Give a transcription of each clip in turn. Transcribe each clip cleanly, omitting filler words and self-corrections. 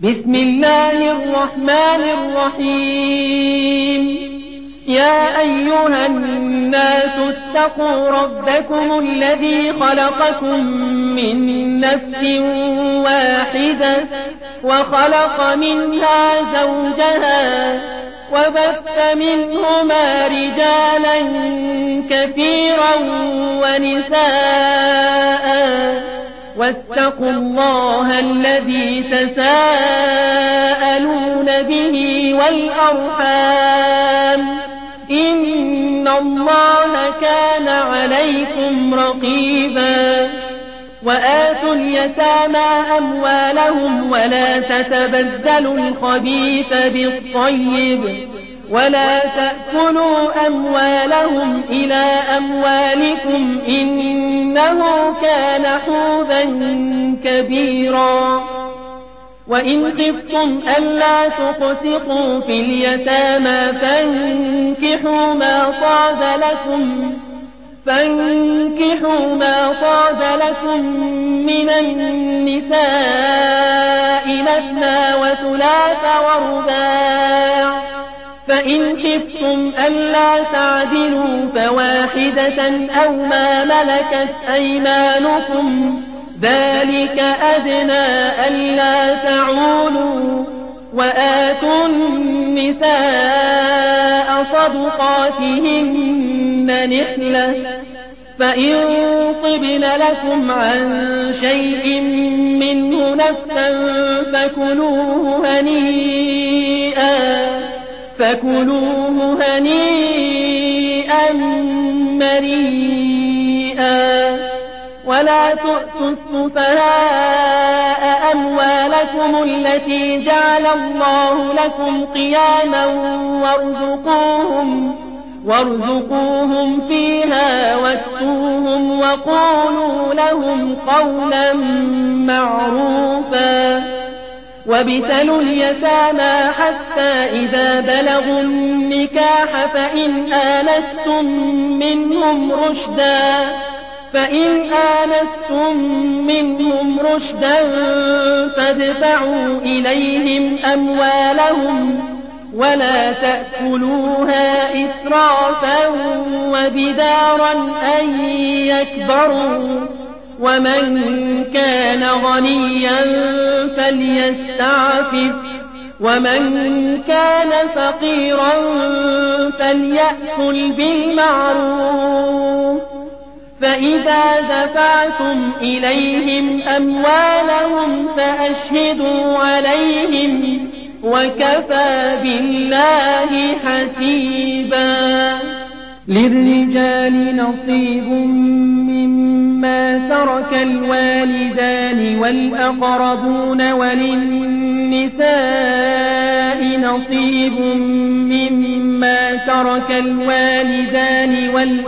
بسم الله الرحمن الرحيم. يا أيها الناس اتقوا ربكم الذي خلقكم من نفس واحدة وخلق منها زوجها وبث منهما رجالا كثيرا ونساء واتقوا الله الذي تساءلون به والأرحام إن الله كان عليكم رقيبا. وآتوا اليتامى أموالهم ولا تتبدلوا الخبيث بالطيب ولا تأكلوا أموالهم إلى أموالكم إنه كان حوبا كبيرا. وإن خفتم ألا تقسطوا في اليتامى فانكحوا ما طاب لكم من النساء مثنى وثلاث ورباع، فإن خفتم ألا تعدلوا فواحدة أو ما ملكت أيمانكم ذلك أدنى ألا تعولوا. وآتوا النساء صدقاتهن نحلة، فإن طبن لكم عن شيء منه نفسا فكلوه هنيئا مريئا. ولا تؤتوا السفهاء أموالكم التي جعل الله لكم قياما وارزقوهم فيها واكسوهم وقولوا لهم قولا معروفا. وابتلوا اليتامى حتى إذا بلغوا النكاح فإن آنستم منهم رشدا فادفعوا إليهم أموالهم ولا تأكلوها إسرافا وبدارا أن يكبروا. ومن كان غنيا فليستعفف ومن كان فقيرا فليأكل بالمعروف. فإذا دفعتم إليهم أموالهم فأشهدوا عليهم وكفى بالله حسيبا. للرجال نصيب مما ترك الوالدان والأقربون وللنساء نصيب مما ترك الوالدان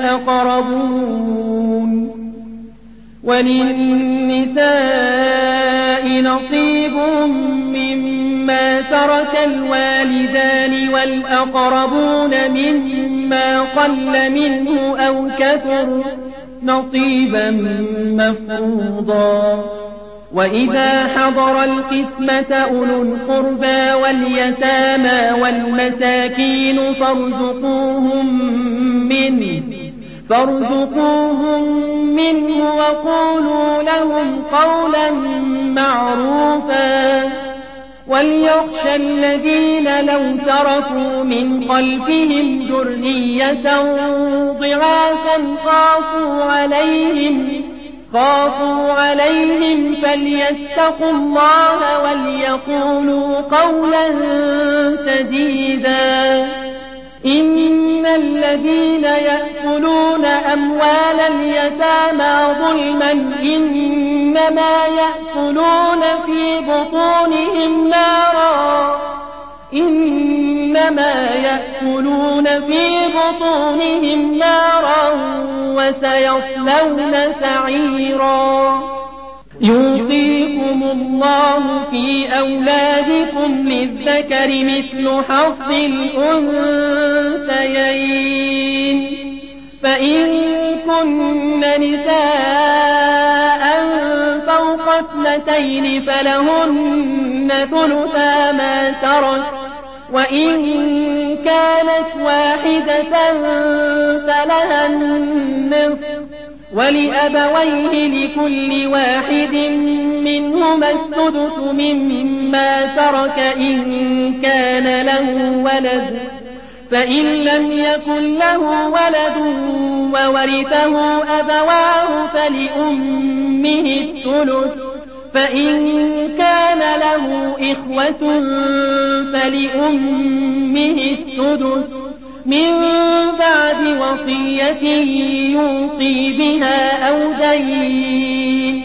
والأقربون مما قل منه أو كثر نصيبا مفروضا. وإذا حضر القسمة أولو القربى واليتامى والمساكين فارزقوهم منه وقولوا لهم قولا معروفا. وليخشى الذين لو تركوا من خلفهم ذرية ضعافا خافوا عليهم فليتقوا الله وليقولوا قولا سديدا. إن الذين يأكلون أموال اليتامى ظلما إنما يأكلون في بطونهم نارا وسيصلون سعيرا. يوصيكم الله في أولادكم للذكر مثل حظ الأنثيين. فإن كن نساء فوق اثنتين فلهن ثلثا ما ترك، وإن كانت واحدة فلها النصف، ولأبويه لكل واحد منهما السدس مما ترك إن كان له ولد، فإن لم يكن له ولد وورثه أبواه فلأمه الثلث، فإن كان له إخوة فلأمه السدس من بعد وصية يوصي بها أو دين.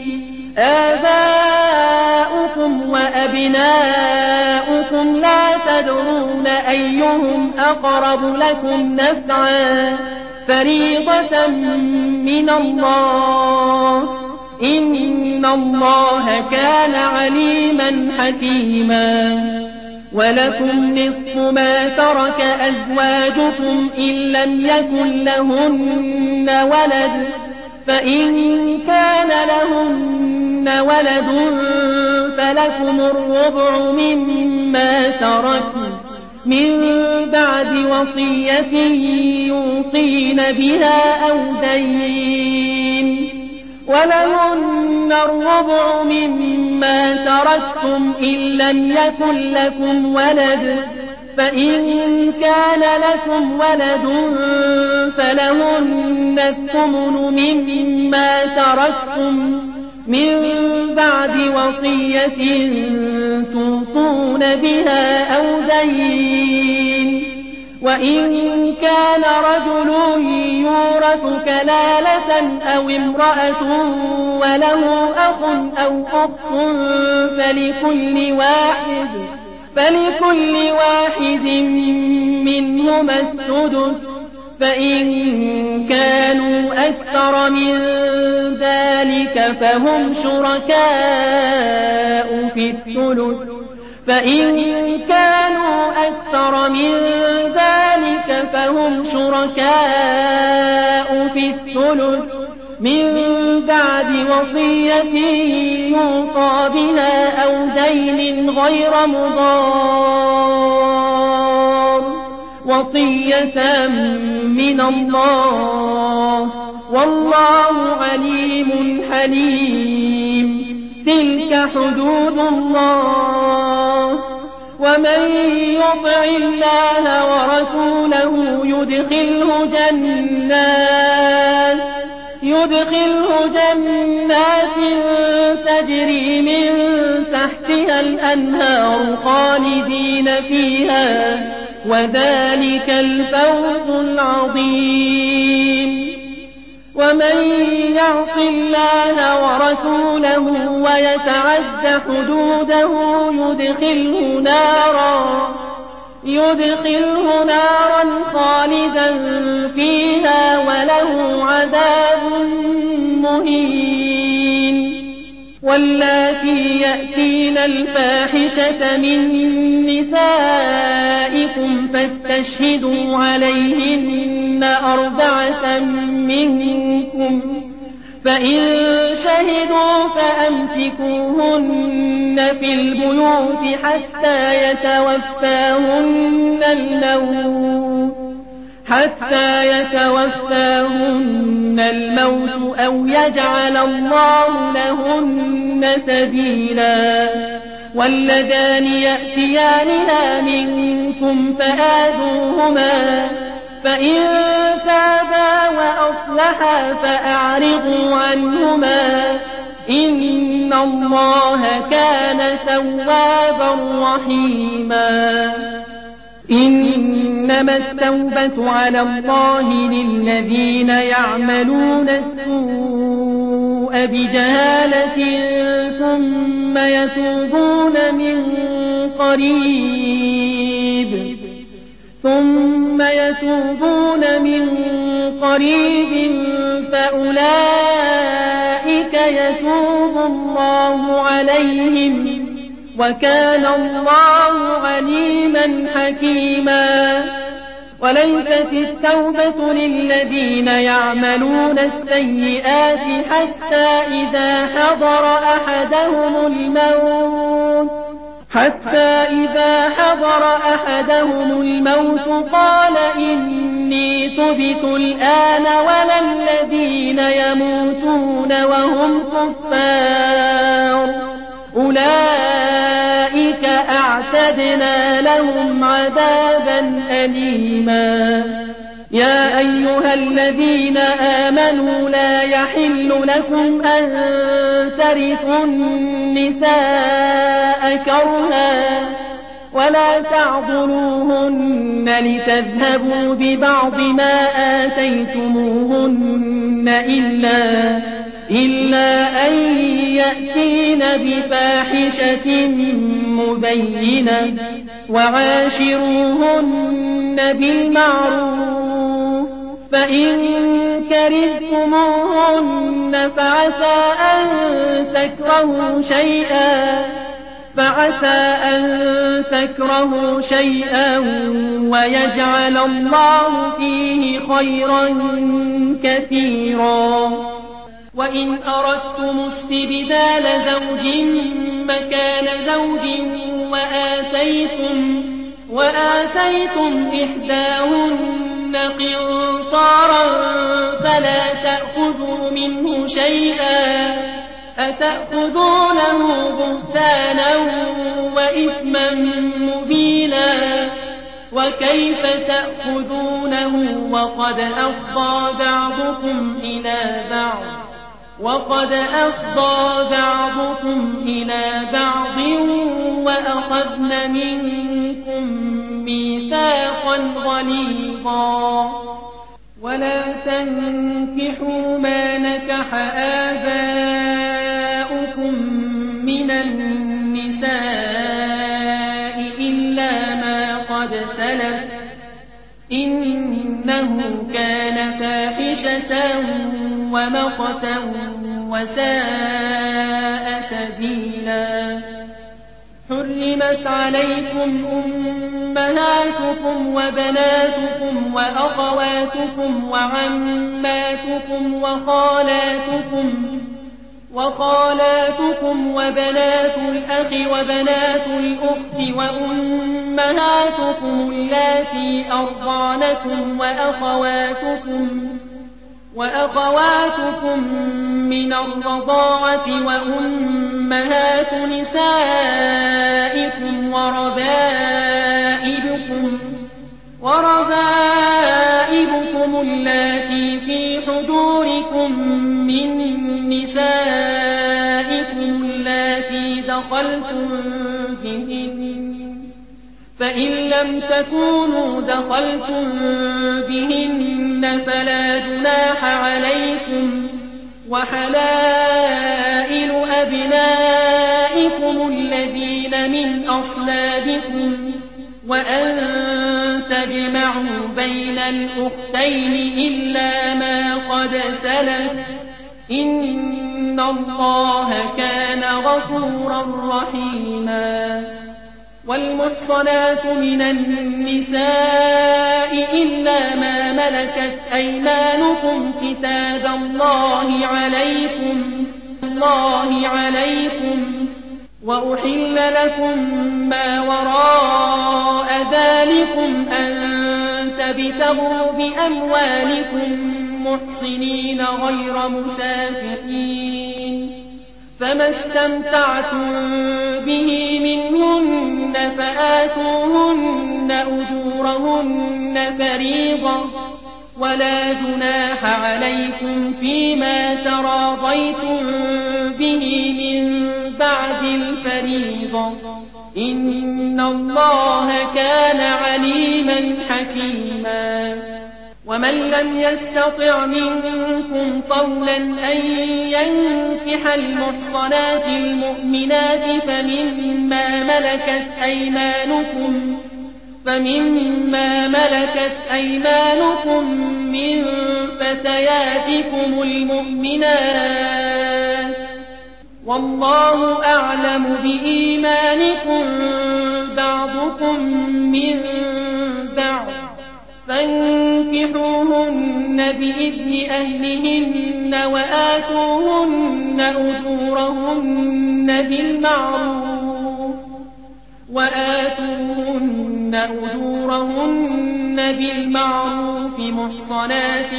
آباؤكم وأبناؤكم لا تدرون أيهم أقرب لكم نفعا، فريضة من الله، إن الله كان عليما حكيما. ولكم نصف ما ترك أزواجكم إن لم يكن لهن ولد، فإن كان لهن ولد فلكم الربع مما تركن من بعد وصية يوصين بها أو دين، ولهن الربع مما تركتم إن لم يكن لكم ولد، فإن كان لكم ولد فلهن الثمن مما تركتم من بعد وصية توصون بها أو دين. وإن كان رجل يورث كلالة أو امرأة وله أخ أو أخت فلكل واحد منهما السدس، فإن كانوا أكثر من ذلك فهم شركاء في الثلث، فإن كانوا أكثر من ذلك فهم شركاء في الثلث من بعد وصية يوصى بها أو دين غير مضار، وصية من الله، والله عليم حليم. تلك حدود الله، ومن يطع الله ورسوله يدخله جنات تجري من تحتها الأنهار خالدين فيها، وذلك الفوز العظيم. ومن يعص الله ورسوله ويتعد حدوده يدخله نارا خالدا فيها وله عذاب مهين. واللاتي يأتين الفاحشة من نسائكم فاستشهدوا عليهن 4 منكم، فإن شهدوا فأمسكوهن في البيوت حتى يتوفاهن الموت أو يجعل الله لهن سبيلا. واللذان يأتيانها منكم فآذوهما، فإن تابا وأصلحا فأعرضوا عنهما، إن الله كان توابا رحيما. إنما التوبة على الله للذين يعملون السوء بجهالة ثم يتوبون من قريب فأولئك يتوب الله عليهم، وكان الله عليما حكيما. وليست التوبة للذين يعملون السيئات حتى إذا حضر أحدهم الموت قال إني تبت الآن ولا الذين يموتون وهم كفار أولئك أعتدنا لهم عذابا أليما. يا أيها الذين آمنوا لا يحل لكم أن ترثوا النساء كرها ولا تعضلوهن لتذهبوا ببعض ما آتيتموهن إلا أن يأتين بفاحشة مبينة وعاشروهن بالمعروف فإن كرهتموهن فعسى أن تكرهوا شيئا ويجعل الله فيه خيرا كثيرا. وإن أردتم استبدال زوج مكان زوج وآتيتم إحداهن قنطارا فلا تأخذوا منه شيئا أتأخذونه بهتانا وإثما مبينا وكيف تأخذونه وقد أفضى بعضكم إلى بعض وأخذن منكم ميثاقا غليظا. ولا تنكحوا ما نكح آباؤكم من النساء إلا ما قد سلف إنه كان فاحشة ومقتا وساء سبيلا. حرمت عليكم أمهاتكم وبناتكم وأخواتكم وعماتكم وخالاتكم وبنات الأخ وبنات الأخت وأمهاتكم اللاتي أرضعنكم وأخواتكم من الرضاعة وأمهات نسائكم وربائبكم اللاتي في حجوركم من نسائكم اللاتي دخلتم بهن فإن لم تكونوا دخلتم بهن فلا جناح عليكم وحلائل أبنائكم الذين من أصلابكم وأن تجمعوا بين الأختين إلا ما قد سلف إن الله كان غفورا رحيما. والمحصنات من النساء إلا ما ملكت أيمانكم كتاب الله عليكم وأحل لكم ما وراء ذلكم أن تبتغوا بأموالكم محصنين غير مسافحين فما استمتعتم به منهن فآتوهن أجورهن فريضة ولا جناح عليكم فيما تراضيتم به من بعد الفريضة إن الله كان عليما حكيما. ومن لم يستطع منكم طولا أن ينكح المحصنات المؤمنات فمما ملكت أيمانكم من فتياتكم المؤمنات والله أعلم بإيمانكم بعضكم من بعض بإذن أهلهن وآتوهن أجورهن بالمعروف محصنات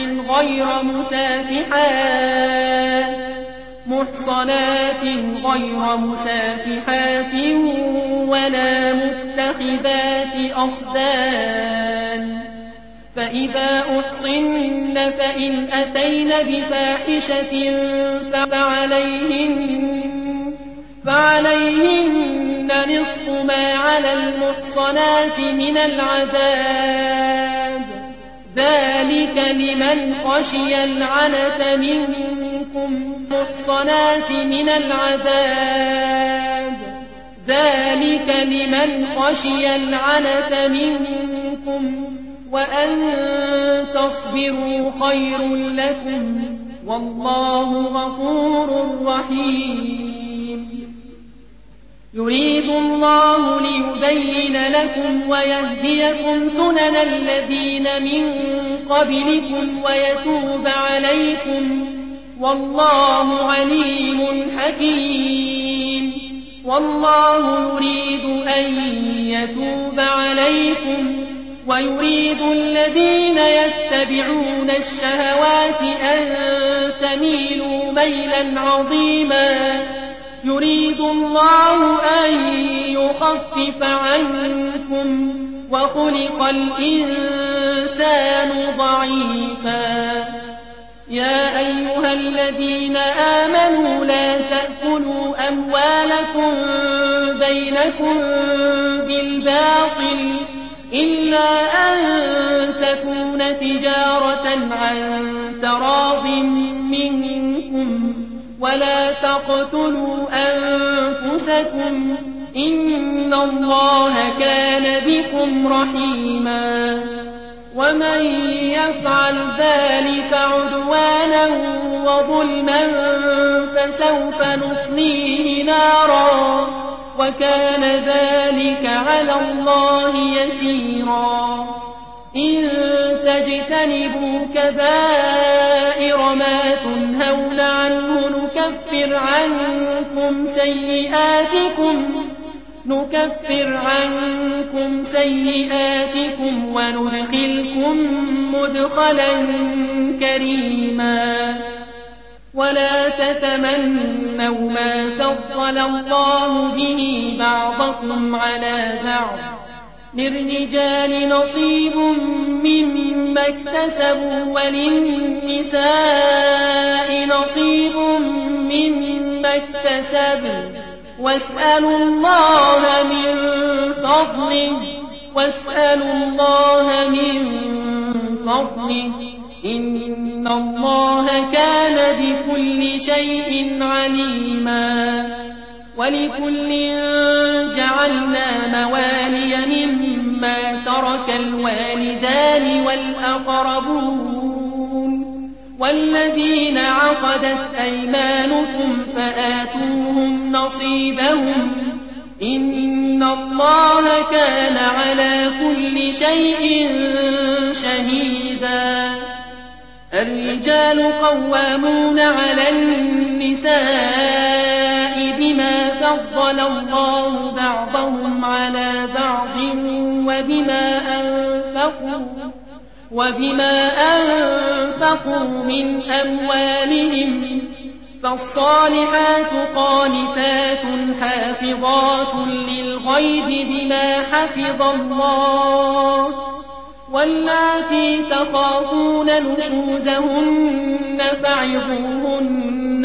غير مسافحات ولا متخذات أخدان. فإذا أحصن فإن أتين بفاحشة فعليهن نصف ما على المحصنات من العذاب، ذلك لمن خشي العنة منكم. وأن تصبروا خير لكم، والله غفور رحيم. يريد الله ليبين لكم ويهديكم سنن الذين من قبلكم ويتوب عليكم، والله عليم حكيم. والله يريد أن يتوب عليكم ويريد الذين يتبعون الشهوات أن تميلوا ميلا عظيما. يريد الله أن يخفف عنكم وخلق الإنسان ضعيفا. يا أيها الذين آمنوا لا تأكلوا أموالكم بينكم بالباطل إلا أن تكون تجارة عن تراض منكم، ولا تقتلوا أنفسكم إن الله كان بكم رحيما. ومن يفعل ذلك عدوانا وظلما فسوف نصليه نارا وكان ذلك على الله يسيرا. إن تجتنبوا كبائر ما تنهون عنه نكفر عنكم سيئاتكم وندخلكم مدخلا كريما. ولا تتمنوا ما فضل الله به بعضكم على بعض، للرجال نصيب مما اكتسبوا وللنساء نصيب مما اكتسبن، واسألوا الله من فضله إن الله كان بكل شيء عليما. ولكل جعلنا موالي مما ترك الوالدان والأقربون والذين عقدت أيمانكم فآتوهم نصيبهم إن الله كان على كل شيء شهيدا. الرجال قوامون على النساء بما فضل الله بعضهم على بعض وبما أنفقوا من أموالهم، فالصالحات قانتات حافظات للغيب بما حفظ الله، واللاتي تخافون نشوزهن فعظوهن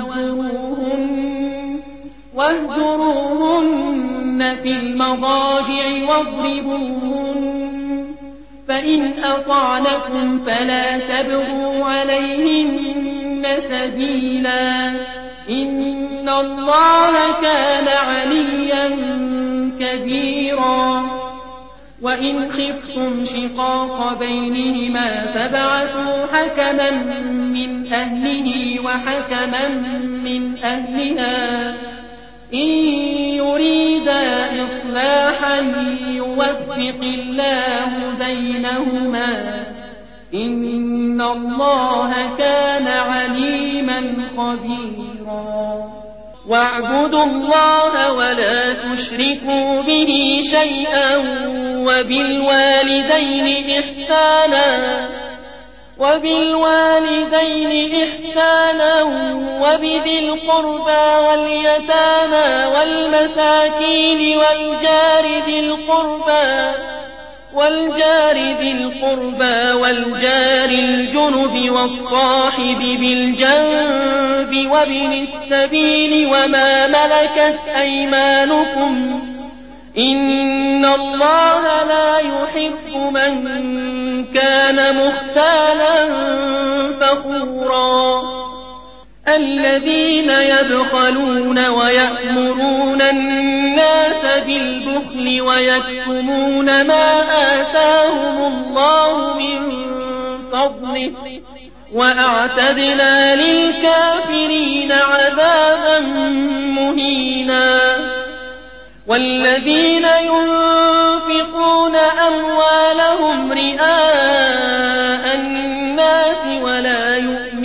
واهجروهن في المضاجع واضربوهن، فإن أطعنكم فلا تبغوا عليهن سبيلا إن الله كان عليا كبيرا. وإن خفتم شقاق بينهما فابعثوا حكما من أهله وحكما من أهلها إن يريدا إصلاحا يوفق الله بينهما إن الله كان عليما خبيرا واعبدوا الله ولا تشركوا به شيئا وبالوالدين إحسانا وبذي القربى واليتامى والمساكين والجار ذي القربى والجار الجنب والصاحب بالجنب وابن السبيل وما ملكت أيمانكم إن الله لا يحب من كان مختالا فخورا الذين يبخلون ويأمرون الناس بالبخل ويكتمون ما آتاهم الله من فضله وأعتدنا للكافرين عذابا مهينا والذين ينفقون أموالهم رئاء الناس ولا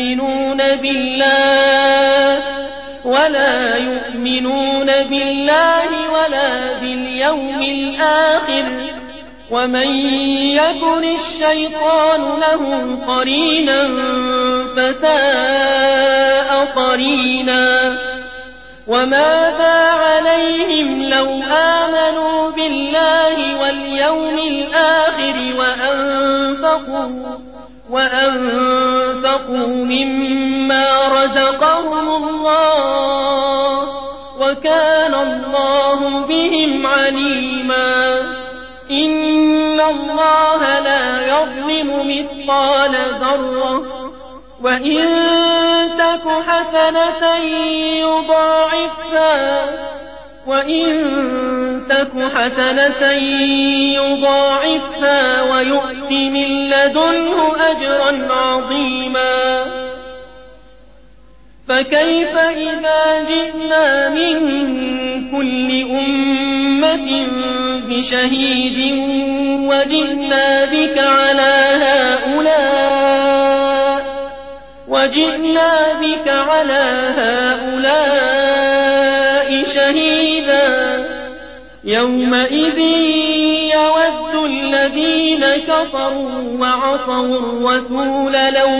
يؤمنون بالله ولا باليوم الآخر ومن يكن الشيطان له قرينا فساء قرينا وماذا عليهم لو آمنوا بالله واليوم الآخر وأنفقوا مما رزقهم الله وكان الله بهم عليما إن الله لا يظلم مثقال ذرة وإن تك حسنة يضاعفها ويؤت من لدنه أجرا عظيما فكيف إذا جئنا من كل أمة بشهيد وجئنا بك على هؤلاء شهيدا يومئذ يود الذين كفروا وعصوا الرسول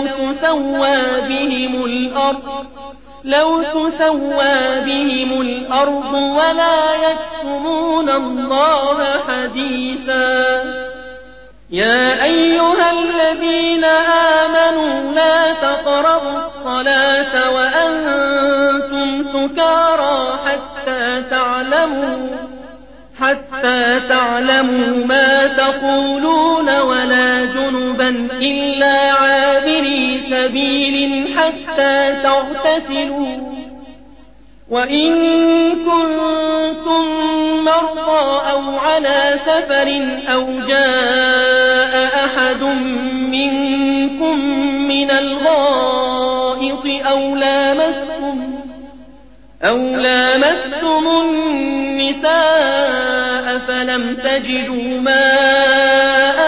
لو تسوى بهم الأرض ولا يكتمون الله حديثا يا أيها الذين آمنوا لا تقربوا الصلاة وأنتم سكارى حتى تعلموا ما تقولون ولا جنبا إلا عابري سبيل حتى تغتسلوا وإن كنتم مرضى أو على سفر أو جاء أحد منكم من الغائط أو لامستم النساء فلم تجدوا ماء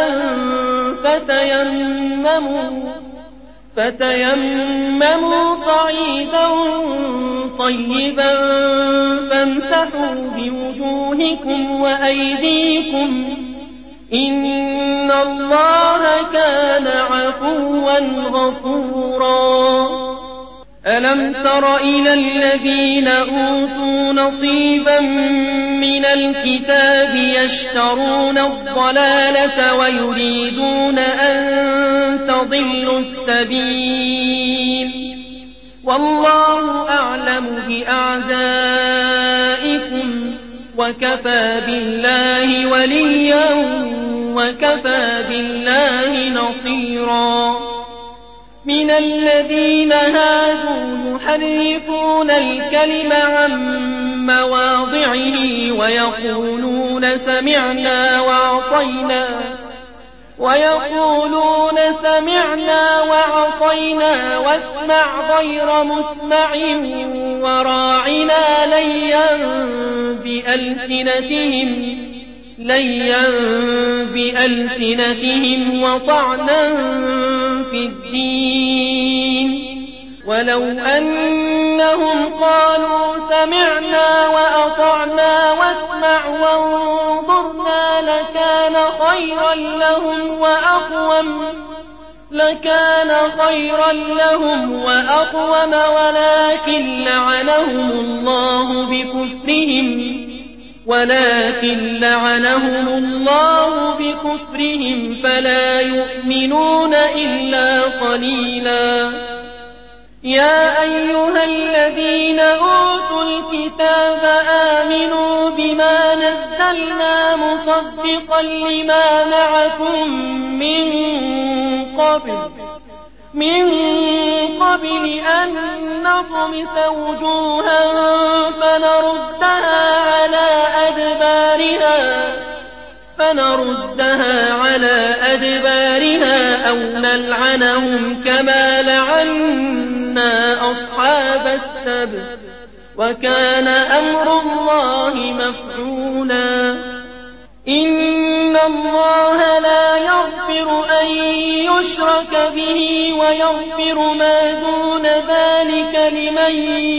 فتيمموا صعيدا طيبا فامسحوا بوجوهكم وأيديكم إن الله كان عفوا غفورا ألم تر إلى الذين أوتوا نصيبا من الكتاب يشترون الضلالة ويريدون أن تضلوا السبيل والله أعلم بأعدائكم وكفى بالله وليا وكفى بالله نصيرا من الذين هادوا يحرفون الكلم عن مواضعه ويقولون سمعنا وعصينا واسمع غير مسمع وراعنا ليا بألسنتهم ليا بألسنتهم وطعنا في الدين. ولو أنهم قالوا سمعنا وأطعنا واسمع وانظرنا لكان خيرا لهم وأقوم ولكن لعنهم الله بكفرهم فلا يؤمنون إلا قليلا. يا أيها الذين أوتوا الكتاب آمنوا بما نزلنا مصدقا لما معكم من قبل أن نطمس وجوها فنردها على أدبارها أو نلعنهم كما لعنا أصحاب السبت وكان أمر الله مفعولا. إن الله لا يغفر أن يشرك به ويغفر ما دون ذلك لمن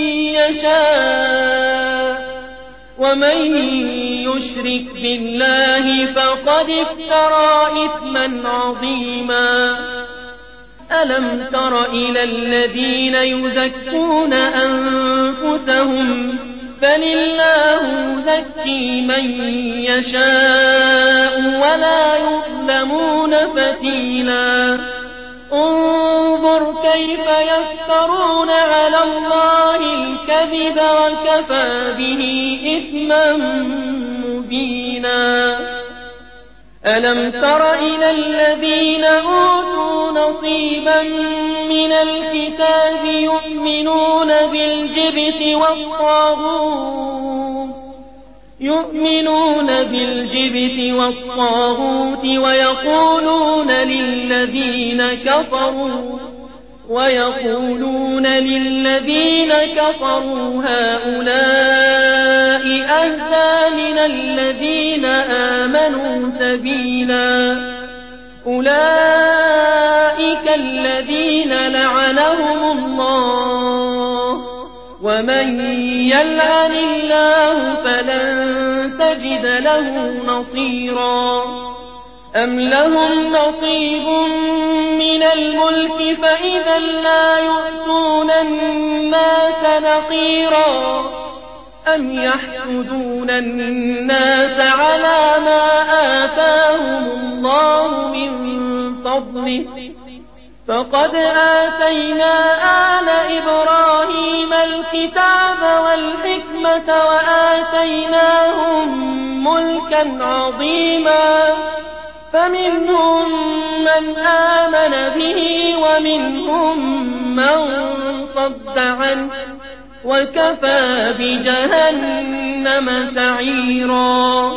يشاء ومن يشرك بالله فقد افترى إثما عظيما. ألم تر إلى الذين يزكون أنفسهم بل الله يزكي من يشاء ولا يظلمون فتيلا. انظر كيف يفترون على الله الكذب وكفى به إثما مبينا. ألم تر إلى الذين أوتوا نصيبا من الكتاب يؤمنون بالجبت والطاغوت ويقولون للذين كفروا هؤلاء أهدى من الذين آمنوا سبيلا. أولئك الذين لعنهم الله ومن يلعن الله فلن تجد له نصيرا. أم لهم نصيب من الملك فإذا لا يؤتون الناس نقيرا. أم يحسدون الناس على ما آتاهم الله من فضله فقد آتينا آل إبراهيم الكتاب والحكمة وآتيناهم ملكا عظيما. فمنهم من آمن به ومنهم من صد عنه وكفى بجهنم سعيرا.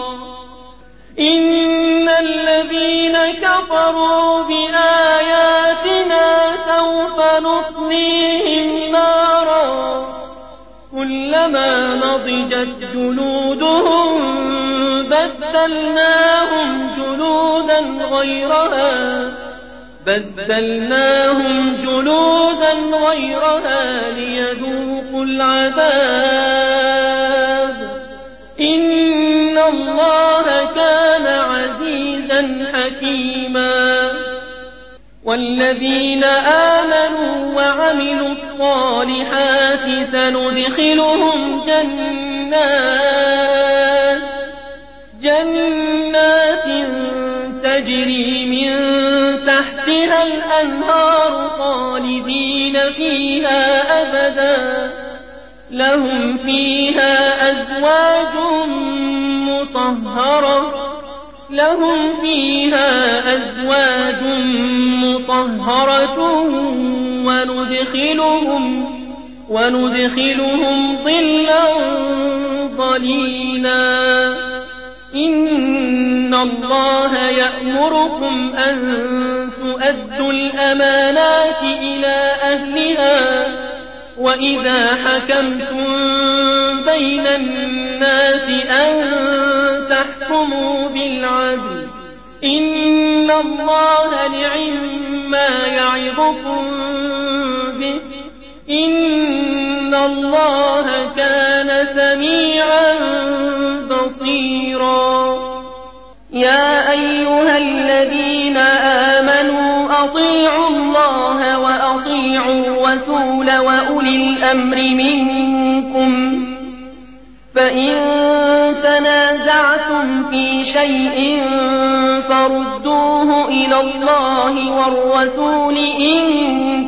إن الذين كفروا بآياتنا سوف نصليهم نارا كلما نضجت جلودهم بدلناهم جلودا غيرها ليذوقوا العذاب. إن الله كان عزيزا حكيما. والذين آمنوا وعملوا الصالحات سندخلهم جنات تجري من تحتها الأنهار خالدين فيها أبدا لهم فيها أزواج مطهرة وندخلهم ظلا ظليلا. إن الله يأمركم أن تؤدوا الأمانات إلى أهلها وإذا حكمتم بين الناس أن تحكموا تحكموا بالعدل إن الله نعما يعظكم به إن الله كان سميعا بصيرا يا أيها الذين آمنوا أطيعوا الله وأطيعوا الرسول وأولي الأمر منكم فإن تنازعتم في شيء فردوه إلى الله والرسول إن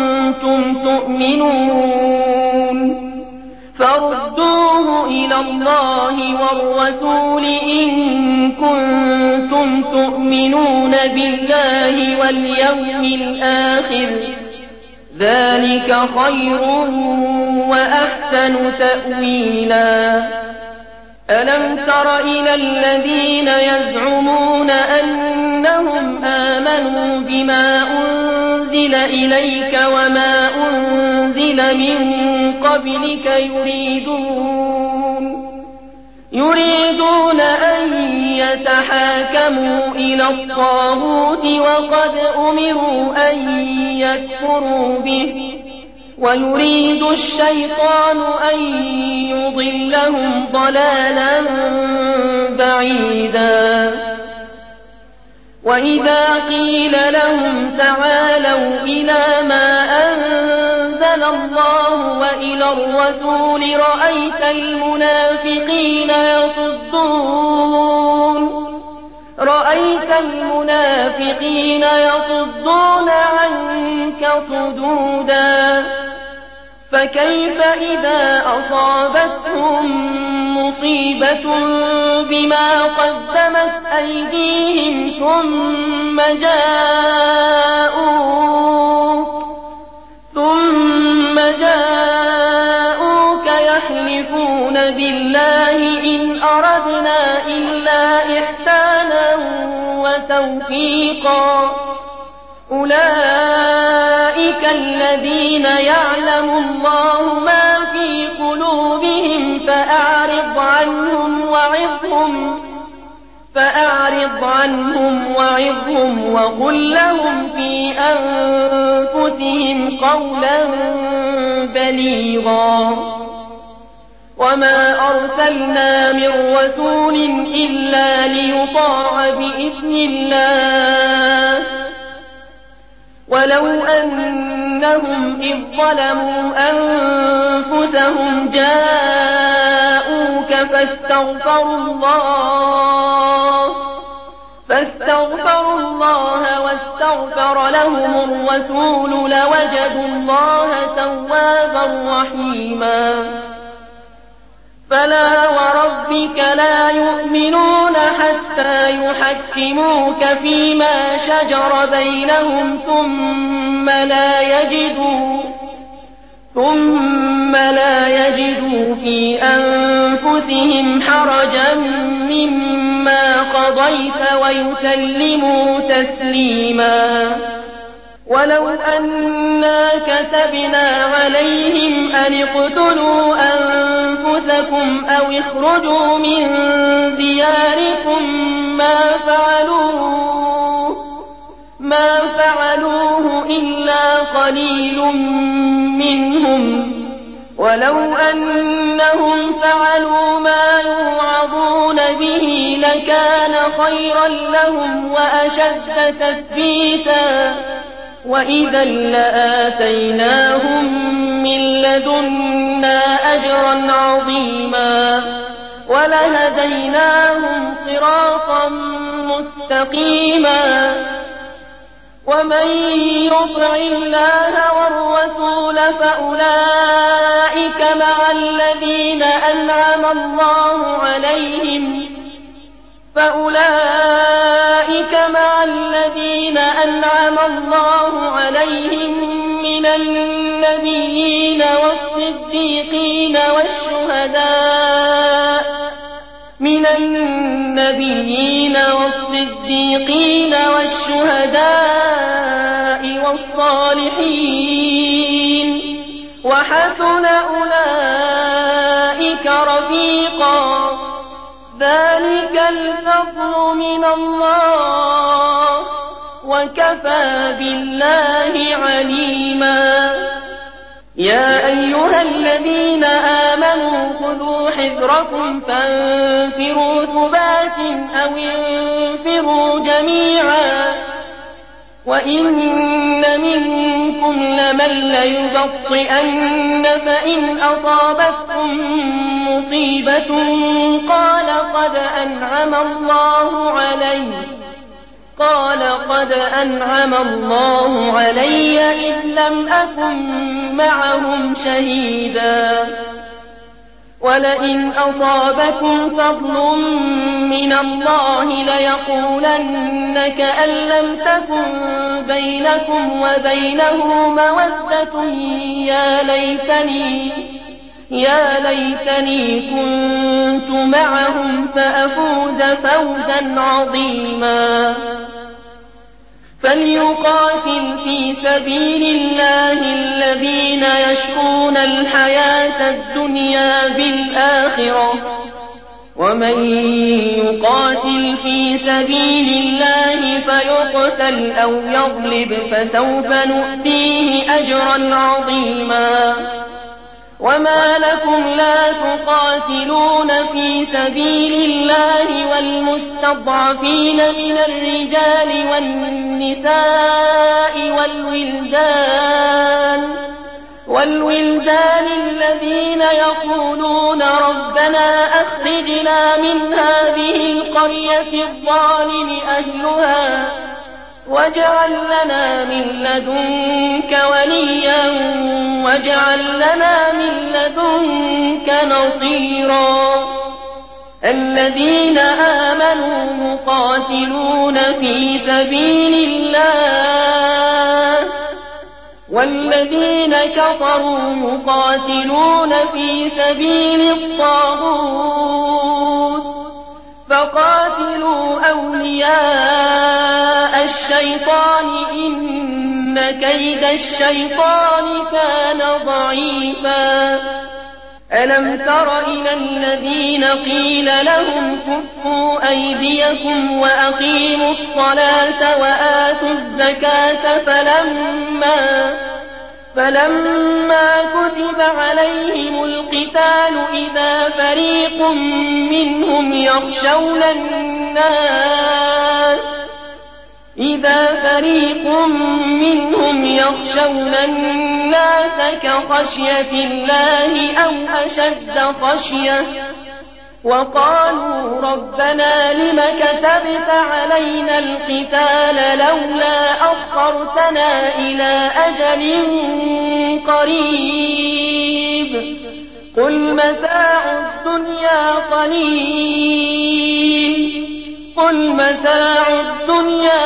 كنتم تؤمنون بالله واليوم الآخر ذلك خير وأحسن تأويلا ألم تر إلى الذين يزعمون أنهم آمنوا بما أنزل إليك وما أنزل من قبلك يريدون أن يتحاكموا إلى الطاغوت وقد أمروا أن يكفروا به ويريد الشيطان أن يضلهم ضلالا بعيدا وإذا قيل لهم تعالوا إلى ما أنزل الله وإلى الرسول رأيت المنافقين يصدون عنك صدودا فكيف إذا أصابتهم مصيبة بما قدمت أيديهم ثم جاءوك يحلفون بالله إن أردنا إلا إحسانا وتوفيقا أولئك الذين يعلم الله ما في قلوبهم فأعرض عنهم وعظهم وقل لهم في أنفسهم قولا بليغا وما أرسلنا من رسول إلا ليطاع بإذن الله ولو أنهم إذ ظلموا أنفسهم جاءوك فاستغفروا الله واستغفر لهم الرسول لوجدوا الله توابا رحيما فلا وربك لا يؤمنون حتى يحكموك فيما شجر بينهم ثم لا يجدوا في أنفسهم حرجا مما قضيت ويسلموا تسليما ولو أنا كتبنا عليهم أن اقتلوا أنفسكم أو اخرجوا من دياركم ما فعلوه إلا قليل منهم ولو أنهم فعلوا ما يوعظون به لكان خيرا لهم وأشد تثبيتا وإذا لآتيناهم من لدنا أجرا عظيما ولهديناهم صراطا مستقيما ومن يطع الله والرسول فأولئك مع الذين أنعم الله عليهم من النبيين والصديقين والشهداء والصالحين وحسن أولئك رفيقا ذلك الفضل من الله وكفى بالله عليما. يا أيها الذين آمنوا خذوا حذركم فانفروا ثبات أو انفروا جميعا وإن منكم لمن ليبطئن فإن أصابتكم مصيبة قال قد أنعم الله علي إذ لم أكن معهم شهيدا. ولئن أصابكم فضل من الله ليقولن كأن لم تكن بينكم وبينه مودة يا ليتني كنت معهم فأفوز فوزا عظيما. فليقاتل في سبيل الله الذين يشرون الحياة الدنيا بالآخرة ومن يقاتل في سبيل الله فيقتل أو يغلب فسوف نؤتيه أجرا عظيما. وما لكم لا تقاتلون في سبيل الله والمستضعفين من الرجال والنساء والولدان الذين يقولون ربنا أخرجنا من هذه القرية الظالم أهلها واجعل لنا من لدنك وليا واجعل لنا من لدنك نصيرا. الذين آمنوا يقاتلون في سبيل الله والذين كفروا يقاتلون في سبيل الطاغوت فقاتلوا أولياء الشيطان إن كيد الشيطان كان ضعيفا. ألم تر إلى الذين قيل لهم كفوا أيديكم وأقيموا الصلاة وآتوا الزكاة فلما كتب عليهم القتال إذا فريق منهم يخشون الناس كخشية الله أو أشد خشية وقالوا ربنا لم كتبت علينا القتال لولا أخرتنا إلى أجل قريب قل متاع الدنيا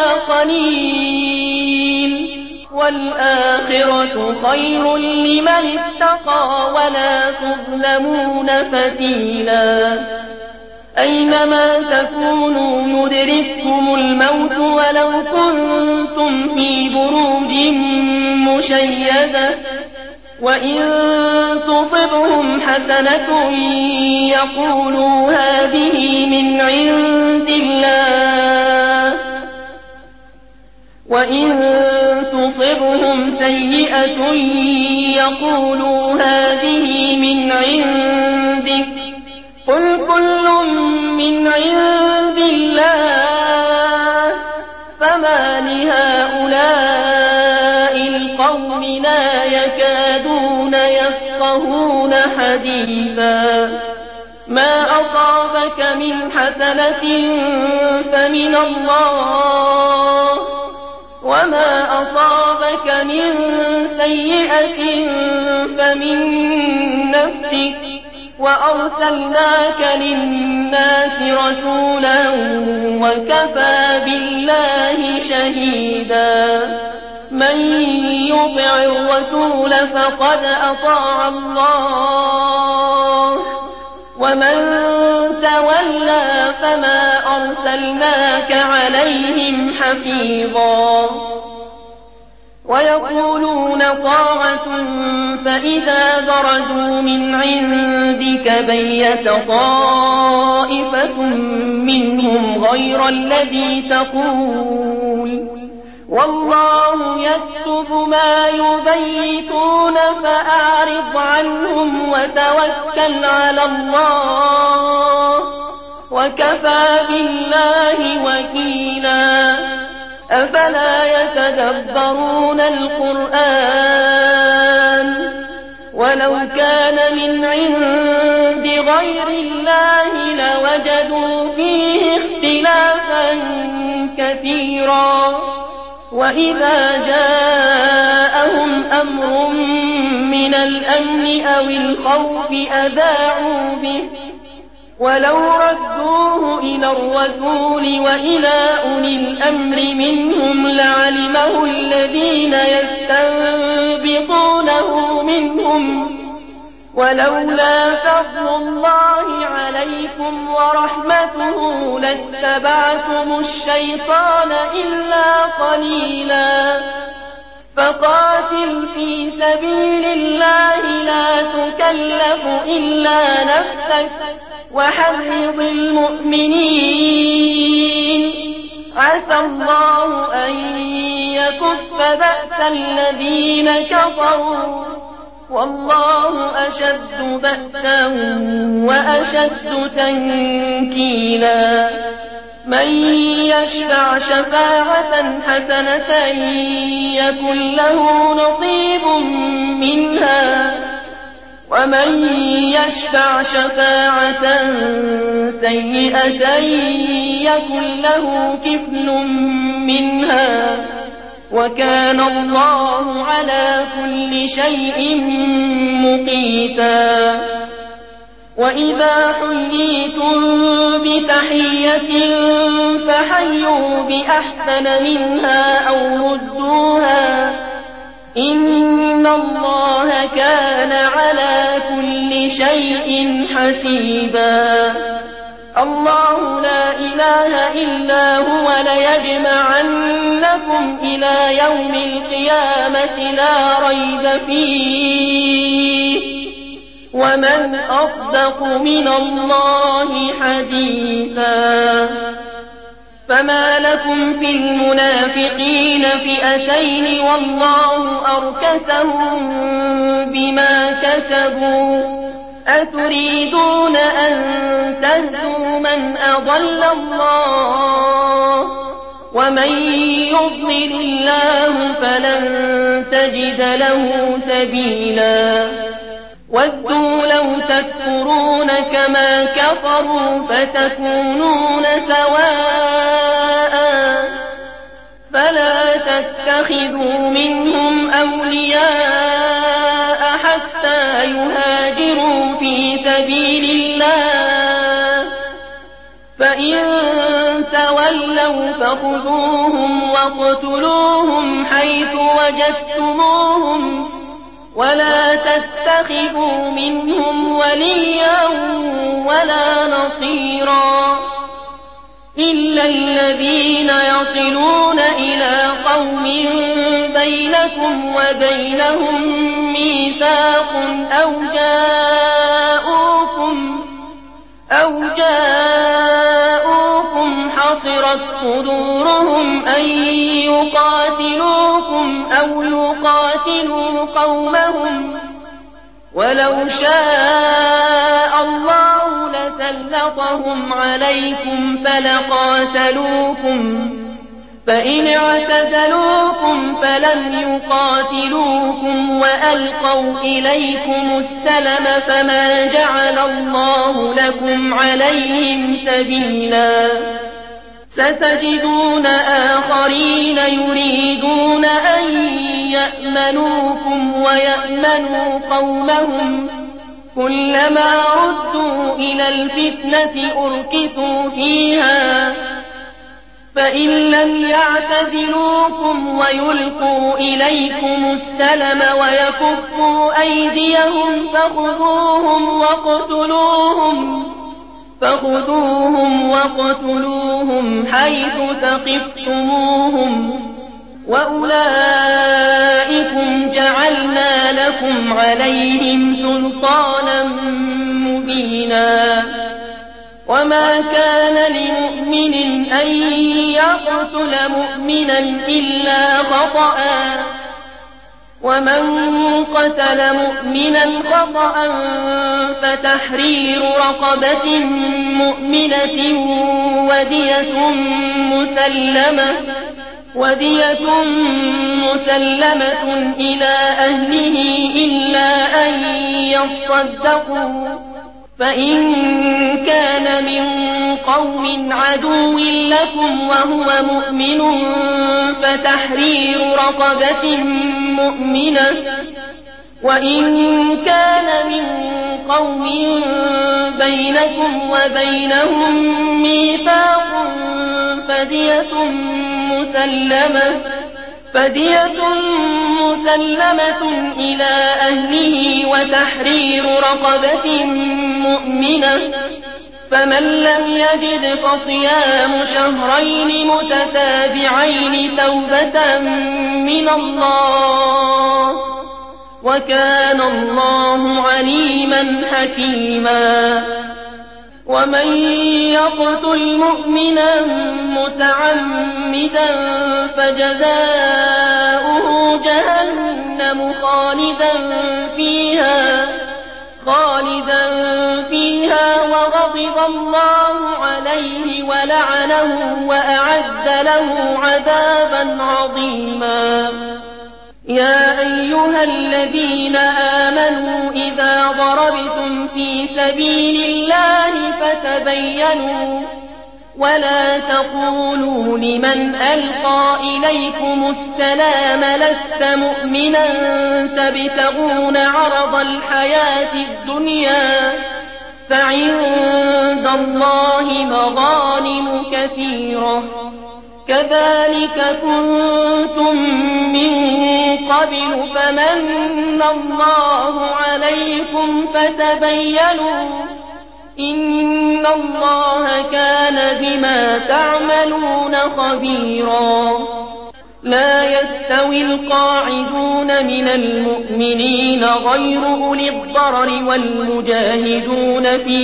قليل والآخرة خير لمن اتقى ولا تظلمون فتيلا. أينما تكونوا يدرككم الموت ولو كنتم في بروج مشيدة وإن تصبهم حسنة يقولوا هذه من عند الله وإن تصبهم سيئة يقولوا هذه من عندك قل كل من عند الله فما لهؤلاء القوم لا يكادون يفقهون حديثا. ما أصابك من حسنة فمن الله وما أصابك من سيئة فمن نفسك وأرسلناك للناس رسولا وكفى بالله شهيدا. من يطع الرسول فقد أطاع الله ومن تولى فما أرسلناك عليهم حفيظا. ويقولون طاعة فإذا برزوا من عندك بيت طائفة منهم غير الذي تقول والله يكتب ما يبيتون فأعرض عنهم وتوكل على الله وكفى بالله وكيلا أفلا يتدبرون القرآن ولو كان من عند غير الله لوجدوا فيه اختلافا كثيرا وإذا جاءهم أمر من الأمن أو الخوف أذاعوا به ولو ردوه إلى الرسول وإلى أولي الأمر منهم لعلمه الذين يستنبطونه منهم ولولا فضل الله عليكم ورحمته لاتبعتم الشيطان إلا قليلا فقاتل في سبيل الله لا تكلف إلا نفسك وحرض المؤمنين عسى الله أن يكف بأس الذين كفروا والله أشد بأسا وأشد تنكيلا من يشفع شفاعة حسنة يكن له نصيب منها ومن يشفع شفاعة سيئة يكن له كفل منها وكان الله على كل شيء مقيتا وإذا حييتم بتحية فحيوا بأحسن منها أو ردوها إن الله كان على كل شيء حسيبا الله لا إله إلا هو ليجمعنكم إلى يوم القيامة لا ريب فيه ومن أصدق من الله حديثا فما لكم في المنافقين فئتين والله أركسهم بما كسبوا أتريدون أن تهدوا من أضل الله ومن يضلل الله فلن تجد له سبيلا ودوا لو تكفرون كما كفروا فتكونون سواء فلا تتخذوا منهم أولياء حتى يهاجروا في سبيل الله فإن تولوا فخذوهم واقتلوهم حيث وجدتموهم ولا تتخذوا منهم وليا ولا نصيرا إلا الذين يصلون إلى قوم بينكم وبينهم ميثاق أو جاءوكم حصرت صدورهم أن يقاتلوكم أو يقاتلوا قومهم ولو شاء الله لسلطهم عليكم فلقاتلوكم فإن اعتزلوكم فلم يقاتلوكم وألقوا إليكم السلم فما جعل الله لكم عليهم سبيلا ستجدون آخرين يريدون أن يأمنوكم ويأمنوا قومهم كلما ردوا إلى الفتنة أركسوا فيها فإن لم يعتزلوكم ويلقوا إليكم السلم ويكفوا أيديهم فخذوهم واقتلوهم حيث ثقفتموهم وأولئكم جعلنا لكم عليهم سلطانا مبينا وما كان لمؤمن أن يقتل مؤمنا إلا خطأ ومن قتل مؤمنا خطأ فتحرير رقبة مؤمنة ودية مسلمة إلى أهله إلا أن يصدقوا فإن كان من قوم عدو لكم وهو مؤمن فتحرير رقبة مؤمنة وإن كان من قوم بينكم وبينهم ميثاق فدية مسلمة إلى أهله وتحرير رقبة مؤمنة فمن لم يجد فصيام شهرين متتابعين توبة من الله وكان الله عليما حكيما ومن يقتل مؤمنا متعمدا فجزاؤه جهنم خالدا فيها وغضب الله عليه ولعنه وأعد له عذابا عظيما يا أيها الذين آمنوا إذا ضربتم في سبيل الله فتبينوا ولا تقولوا لمن ألقى إليكم السلام لست مؤمنا تبتغون عرض الحياة الدنيا فعند الله مغانم كثيرة كذلك كنتم من قبل فمن الله عليكم فتبينوا إن الله كان بما تعملون خبيرا لا يستوي القاعدون من المؤمنين غير أولي الضرر والمجاهدون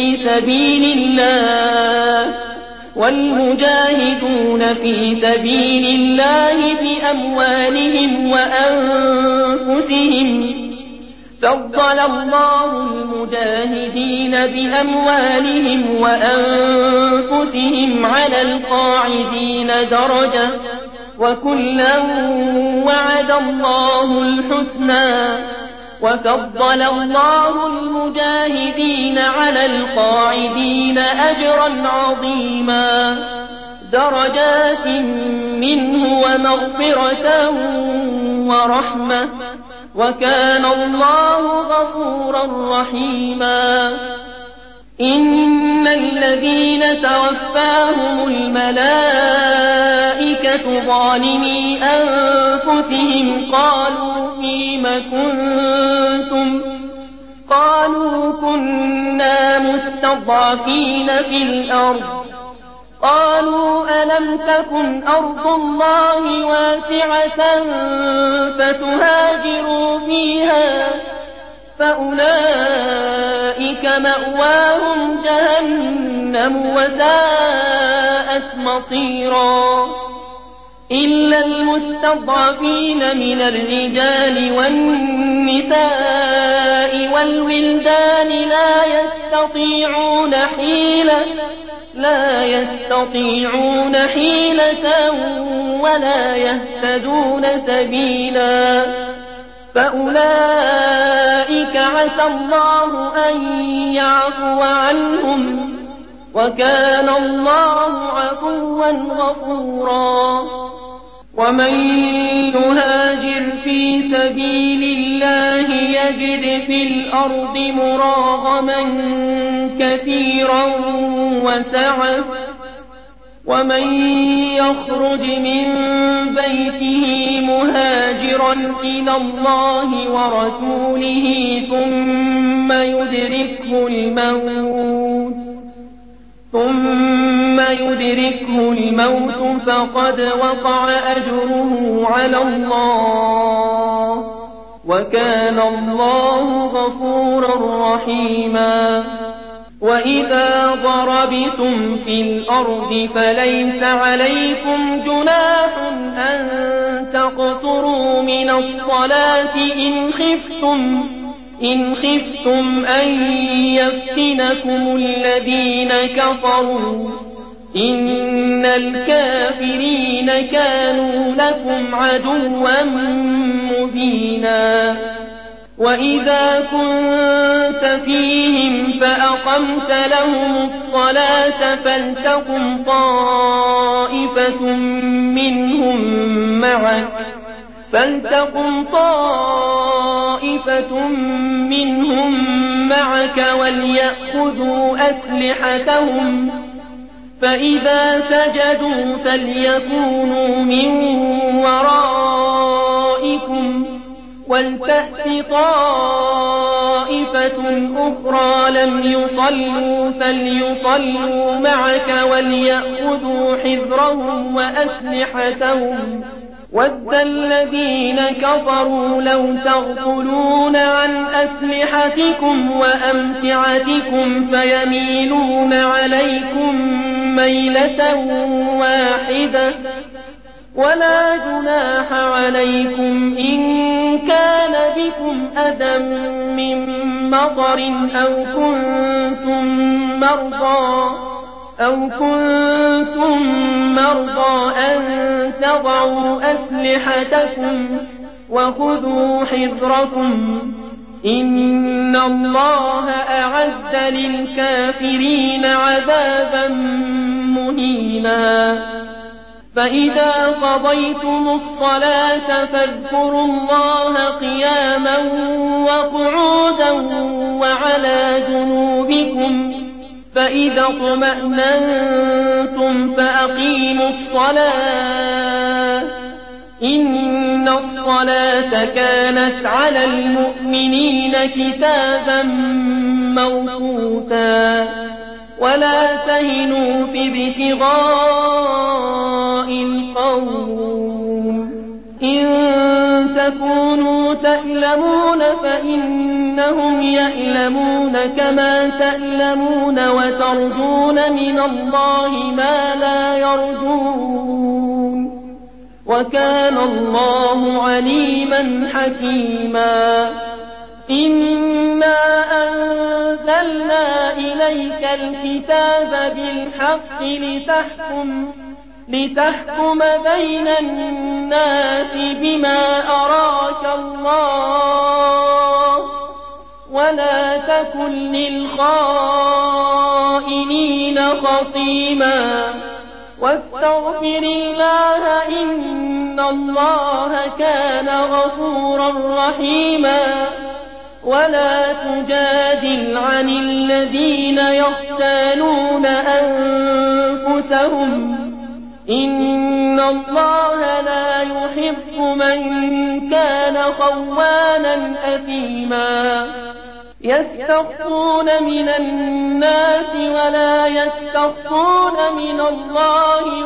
في سبيل الله بأموالهم وأنفسهم فضل الله المجاهدين بأموالهم وأنفسهم على القاعدين درجة وكلا وعد الله الحسنى وفضل الله المجاهدين على القاعدين أجرا عظيما درجات منه ومغفرة ورحمة وكان الله غفورا رحيما إن الذين توفاهم الملائكة ظالمي أنفسهم قالوا فيم كنتم قالوا كنا مستضعفين في الأرض قالوا ألم تكن أرض الله واسعة فتهاجروا فيها فأولئك مأواهم جهنم وساءت مصيرا إلا المستضعفين من الرجال والنساء والولدان لا يستطيعون حيلة ولا يهتدون سبيلا فأولئك عسى الله أن يعفو عنهم وكان الله عفوا غفورا ومن يهاجر في سبيل الله يجد في الأرض مراغما كثيرا وسعة ومن يخرج من بيته مهاجرا إلى الله ورسوله ثم ثم يدركه الموت فقد وقع أجره على الله وكان الله غفورا رحيما. وإذا ضربتم في الأرض فليس عليكم جناح أن تقصروا من الصلاة إن خفتم أن يفتنكم الذين كفروا إن الكافرين كانوا لكم عدوا مبينا. وإذا كنت فيهم فأقمت لهم الصلاة فلتقم طائفة منهم معك وليأخذوا أسلحتهم فإذا سجدوا فليكونوا من ورائكم ولتأت طائفة أخرى لم يصلوا فليصلوا معك وليأخذوا حذرهم وأسلحتهم ود الذين كفروا لو تغفلون عن أسلحتكم وأمتعتكم فيميلون عليكم ميلة واحدة ولا جناح عليكم إن كان بكم أذى من مطر أو كنتم مرضى أن تضعوا أسلحتكم وخذوا حذركم إن الله أعد للكافرين عذابا مهينا. فإذا قضيتم الصلاة فاذكروا الله قياما وقعودا وعلى جنوبكم فإذا اطمأننتم فأقيموا الصلاة إن الصلاة كانت على المؤمنين كتابا موقوتا. ولا تهنوا في ابتغاء القوم إن تكونوا تألمون فإنهم يألمون كما تألمون وترجون من الله ما لا يرجون وكان الله عليما حكيما. إنا أنزلنا إليك الكتاب بالحق لتحكم بين الناس بما أراك الله ولا تكن للخائنين خصيما واستغفر الله إن الله كان غفورا رحيما. ولا تجادل عن الذين يختانون أنفسهم إن الله لا يحب من كان خوانا أثيما. يستخفون من الناس ولا يستخفون من الله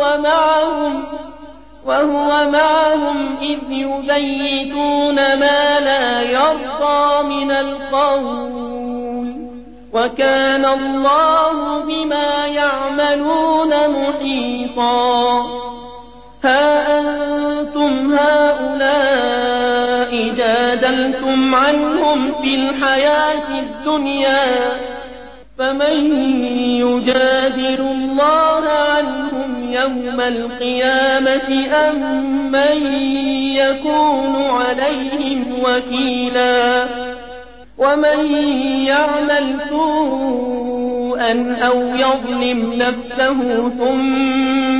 وهو معهم إذ يبيتون ما لا يرضى من القول وكان الله بما يعملون محيطا. ها أنتم هؤلاء جادلتم عنهم في الحياة الدنيا فمن يجادل الله عنهم يوم القيامة أم من يكون عليهم وكيلا. ومن يعمل سوءا أو يظلم نفسه ثم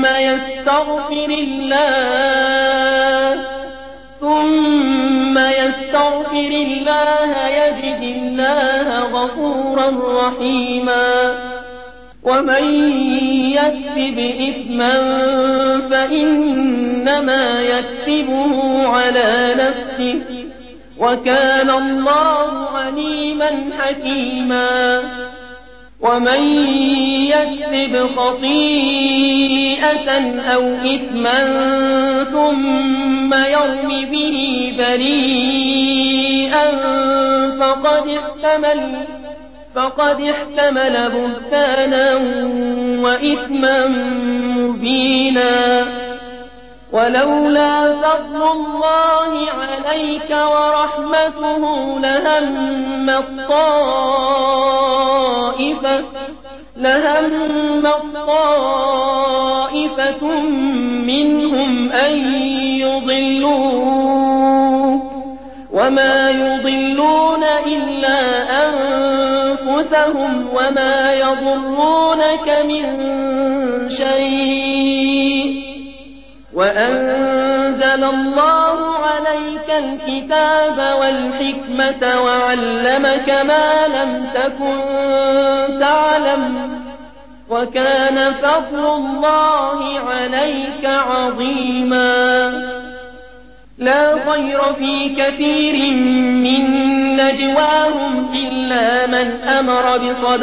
يستغفر الله يجد الله غفورا رحيما. ومن يكسب إثما فإنما يكسبه على نفسه وكان الله عليما حكيما. ومن يكسب خطيئة أو إثما ثم يرم به بريئا فقد احتمل بهتانا وإثما مبينا. ولولا فضل الله عليك ورحمته لهم طائفة منهم أن يضلوك وما يضلون إلا أنفسهم وما يضرونك من شيء. وأنزل الله عليك الكتاب والحكمة وعلمك ما لم تكن تعلم وكان فضل الله عليك عظيما. لا خير في كثير من نجواهم إلا من أمر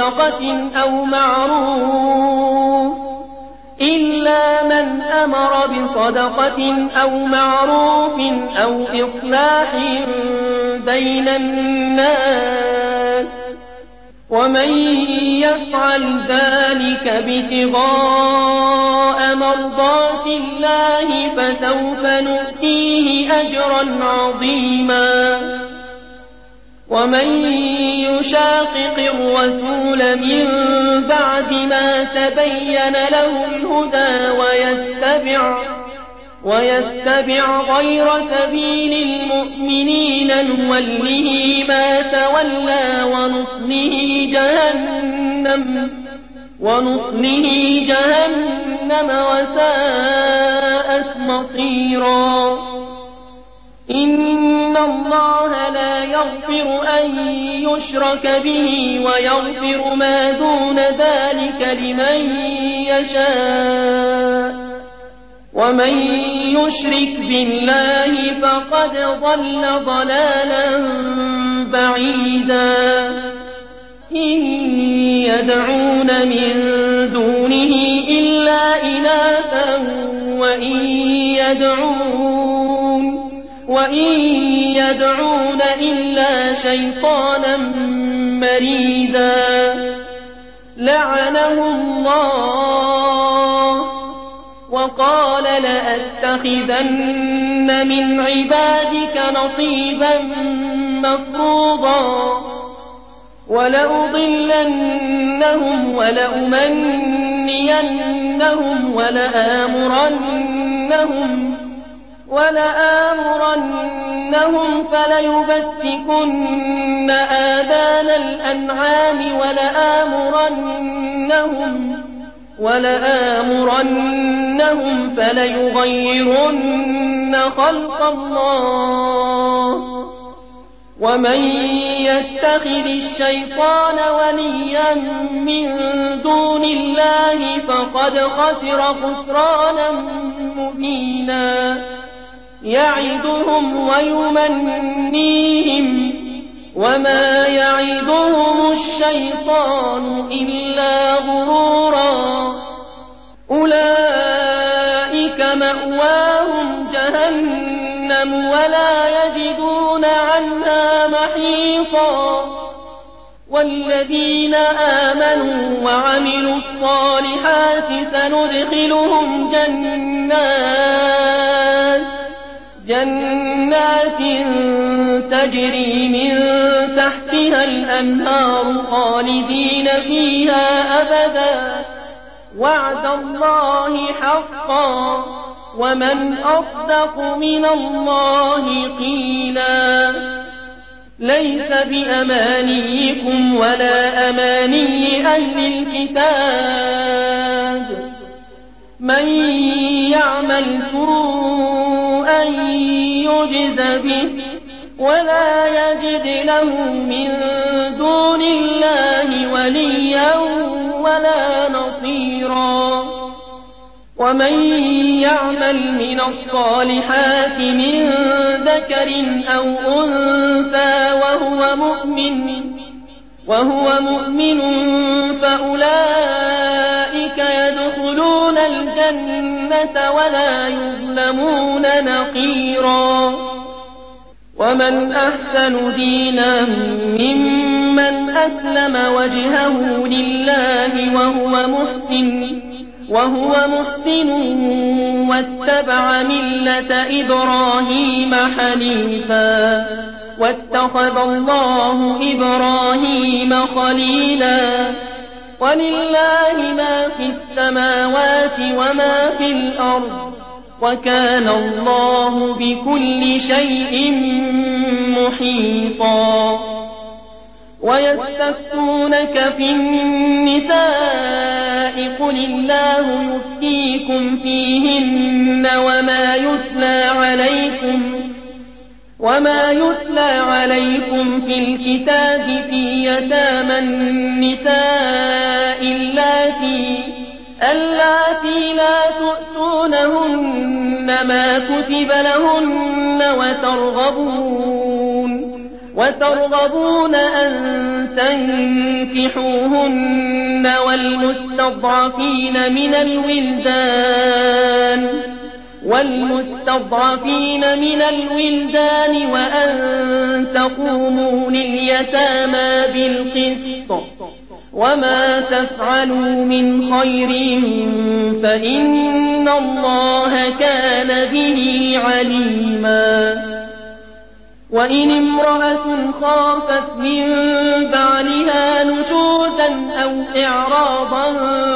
بصدقة أو معروف أو إصلاح بين الناس. ومن يفعل ذلك ابتغاء مرضات الله فسوف نؤتيه أجرا عظيما. ومن يشاقق الرسول من بعد ما تبين له الهدى ويتبع غير سبيل المؤمنين نوله ما تولى ونصله جهنم وساءت مصيرا. إن الله لا يغفر أن يشرك به ويغفر ما دون ذلك لمن يشاء ومن يشرك بالله فقد ضل ضلالا بعيدا. إن يدعون من دونه إلا إناثا وإن يدعون إلا شيطانا مريدا. لعنه الله وقال لأتخذن من عبادك نصيبا مفروضا ولأضلنهم ولأمنينهم ولآمرنهم فليبتكن آذان الأنعام ولآمرنهم فليغيرن خلق الله. ومن يتخذ الشيطان وليا من دون الله فقد خسر خسرانا مبينا. يعدهم ويمنيهم وما يعدهم الشيطان إلا غرورا. أولئك مأواهم جهنم ولا يجدون عنها محيصا. والذين آمنوا وعملوا الصالحات سندخلهم جنات تجري من تحتها الأنهار خالدين فيها أبدا وعد الله حقا ومن أصدق من الله قيلا. ليس بأمانيكم ولا أماني أهل الكتاب من يعمل سوءا يجز به ولا يجد له من دون الله وليا ولا نصيرا. ومن يعمل من الصالحات من ذكر أو أنثى وهو مؤمن وهو مؤمن فأولئك يدخلون الجنة ولا يظلمون نقيرا. ومن أحسن دينا ممن أسلم وجهه لله وهو محسن واتبع ملة إبراهيم حنيفا واتخذ الله إبراهيم خليلا. ولله ما في السماوات وما في الأرض وكان الله بكل شيء محيطا. ويستفتونك في النساء قل الله يفتيكم فيهن وما يتلى عليكم في الكتاب في يتامى النساء اللاتي لا تؤتونهن ما كتب لهن وترغبون أن تنكحوهن والمستضعفين من الولدان وأن تقوموا لليتامى بالقسط وما تفعلوا من خير فإن الله كان به عليما. وإن امرأة خافت من بعلها نشوزا أو إعراضا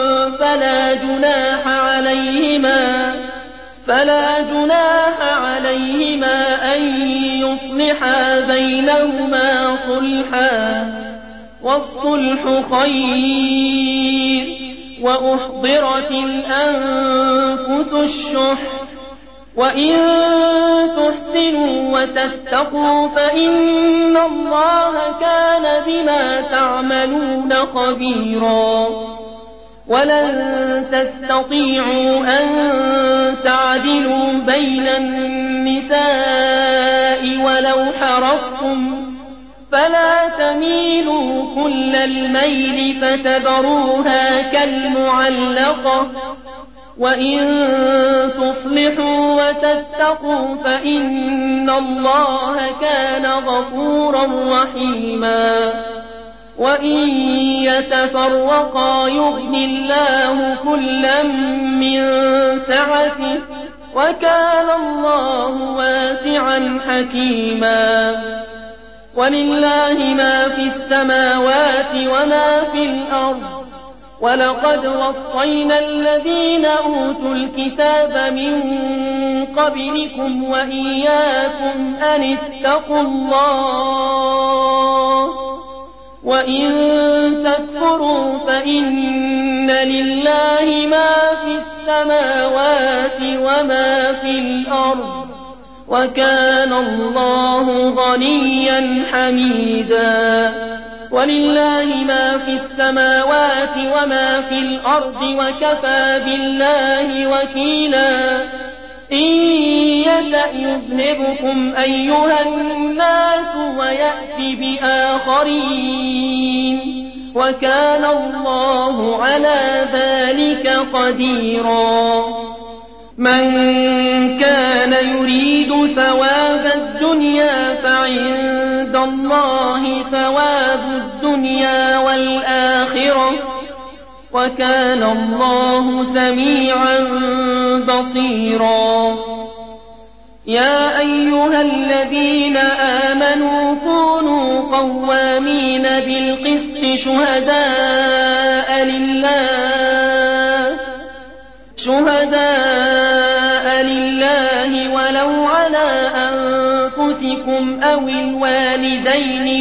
فلا جناح عليهما أن يصلحا بينهما صلحا والصلح خير. وأحضرت الأنفس الشح وإن تحسنوا وتتقوا فإن الله كان بما تعملون خبيرا. ولن تستطيعوا أن تعدلوا بين النساء ولو حرصتم فلا تميلوا كل الميل فتذروها كالمعلقة. وإن تصلحوا وتتقوا فإن الله كان غفورا رحيما. وإن يتفرقا يغن الله كلا من سعته وكان الله واسعا حكيما. ولله ما في السماوات وما في الأرض ولقد وصينا الذين أوتوا الكتاب من قبلكم وإياكم أن اتقوا الله وإن تكفروا فإن لله ما في السماوات وما في الأرض وكان الله غنيا حميدا. ولله ما في السماوات وما في الأرض وكفى بالله وكيلا. إن يشأ يذهبكم أيها الناس ويأتي بآخرين وكان الله على ذلك قديرا. من كان يريد ثواب الدنيا فعند الله ثواب الدنيا والآخرة وكان الله سميعا بصيرا. يا أيها الذين آمنوا كونوا قوامين بالقسط شهداء لله ولو على أنفسكم أو الوالدين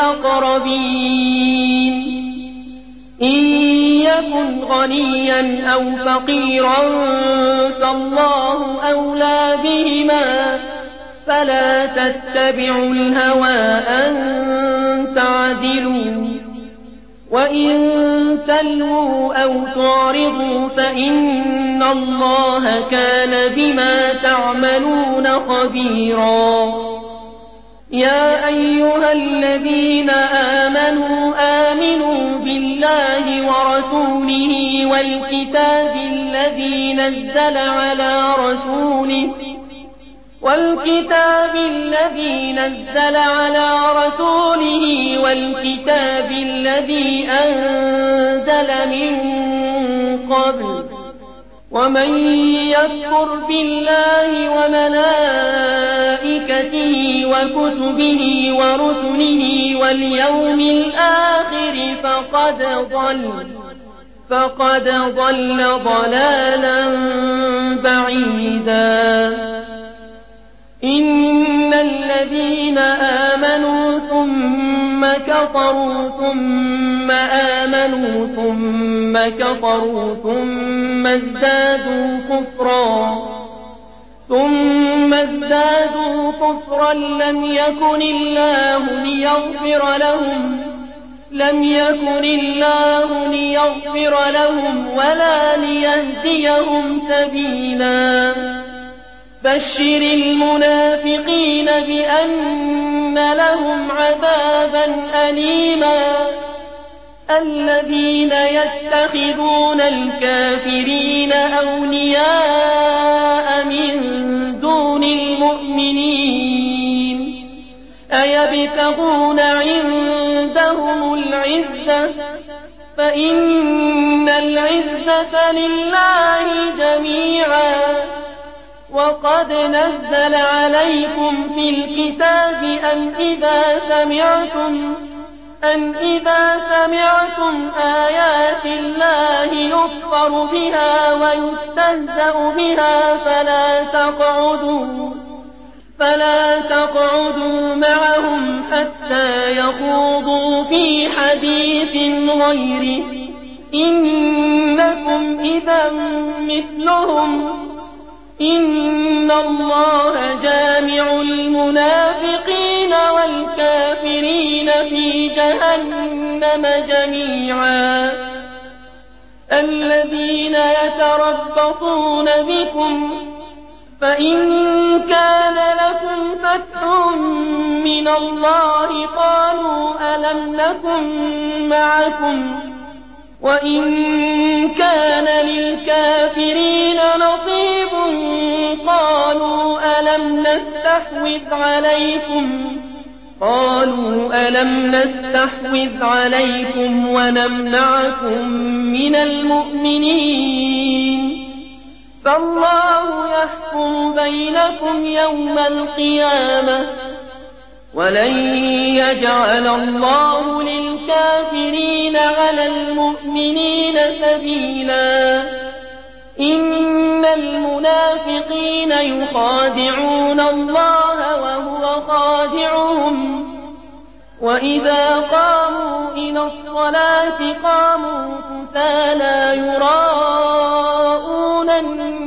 والأقربين إن يكن غنيا أو فقيرا فالله أولى بهما فلا تتبعوا الهوى أن تعدلوا وإن تلووا أو تعرضوا فإن الله كان بما تعملون خبيرا. يا أيها الذين آمنوا آمنوا بالله ورسوله والكتاب الذي نزل على رسوله والكتاب الذي أنزل من قبل ومن يكفر بالله وملائكته وكتبه ورسله واليوم الآخر فقد ضل ضلالا بعيدا إن الذين آمنوا ثم كفروا ثم آمنوا ثم كفروا ثم ازدادوا كفرا لم يكن الله ليغفر لهم ولا ليهديهم سبيلا بشر المنافقين بأن لهم عذابا أليما الذين يتخذون الكافرين أولياء من دون المؤمنين أيبتغون عندهم العزة فإن العزة لله جميعا وقد نزل عليكم في الكتاب أن إذا سمعتم آيات الله يكفر بها ويستهزأ بها فلا تقعدوا معهم حتى يخوضوا في حديث غيره إنكم إذا مثلهم إن الله جامع المنافقين والكافرين في جهنم جميعا الذين يتربصون بكم فإن كان لكم فتح من الله قالوا ألم نكن معكم وإن كان للكافرين نصيب قالوا ألم نستحوذ عليكم ونمنعكم من المؤمنين فالله يحكم بينكم يوم القيامة ولن يجعل الله للكافرين على المؤمنين سبيلا إن المنافقين يخادعون الله وهو خادعهم وإذا قاموا إلى الصلاة قاموا كسالى يراءون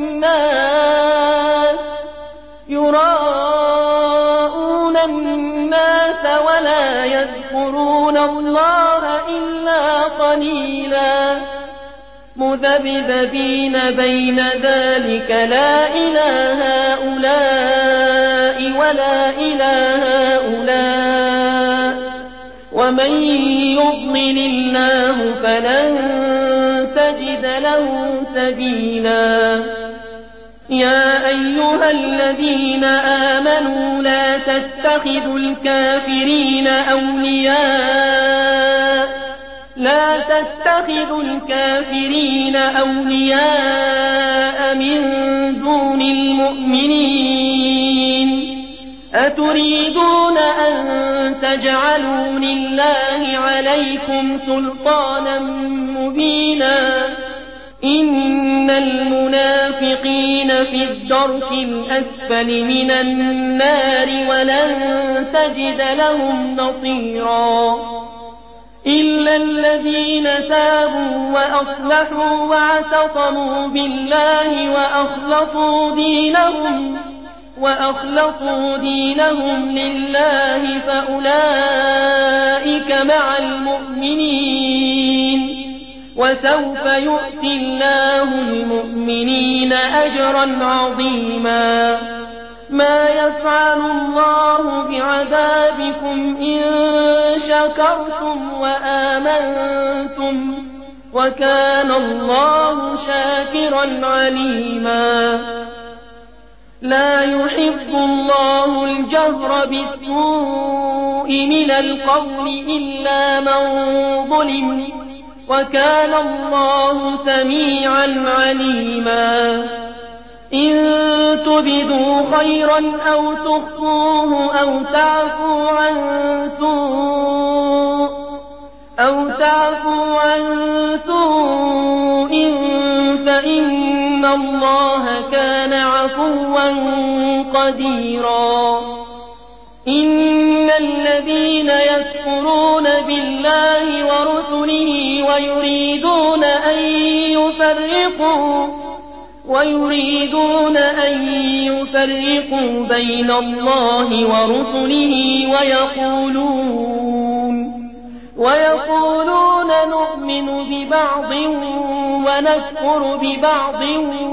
الناس ولا يذكرون الله إلا قليلا مذبذبين بين ذلك لا إله هؤلاء ولا إله هؤلاء ومن يضلل الله فلن تجد له سبيلا يا أيها الذين آمنوا لا تتخذوا الكافرين أولياء من دون المؤمنين أتريدون أن تجعلوا لله عليكم سلطانا مبينا إن المنافقين في الدرك الأسفل من النار ولن تجد لهم نصيرا إلا الذين تابوا وأصلحوا واعتصموا بالله وأخلصوا دينهم لله فأولئك مع المؤمنين وسوف يؤتي الله المؤمنين أجرا عظيما ما يفعل الله بعذابكم إن شكرتم وآمنتم وكان الله شاكرا عليما لا يحب الله الجهر بالسوء من القول إلا من ظلم وكان الله سميعا عليما إن تبدوا خيرا أو تخفوه أو تعفوا عن سوء فإن الله كان عفوا قديرا إن الذين يكفرون بالله ورسله ويريدون أن يفرقوا بين الله ورسله ويقولون نؤمن ببعض ونكفر ببعض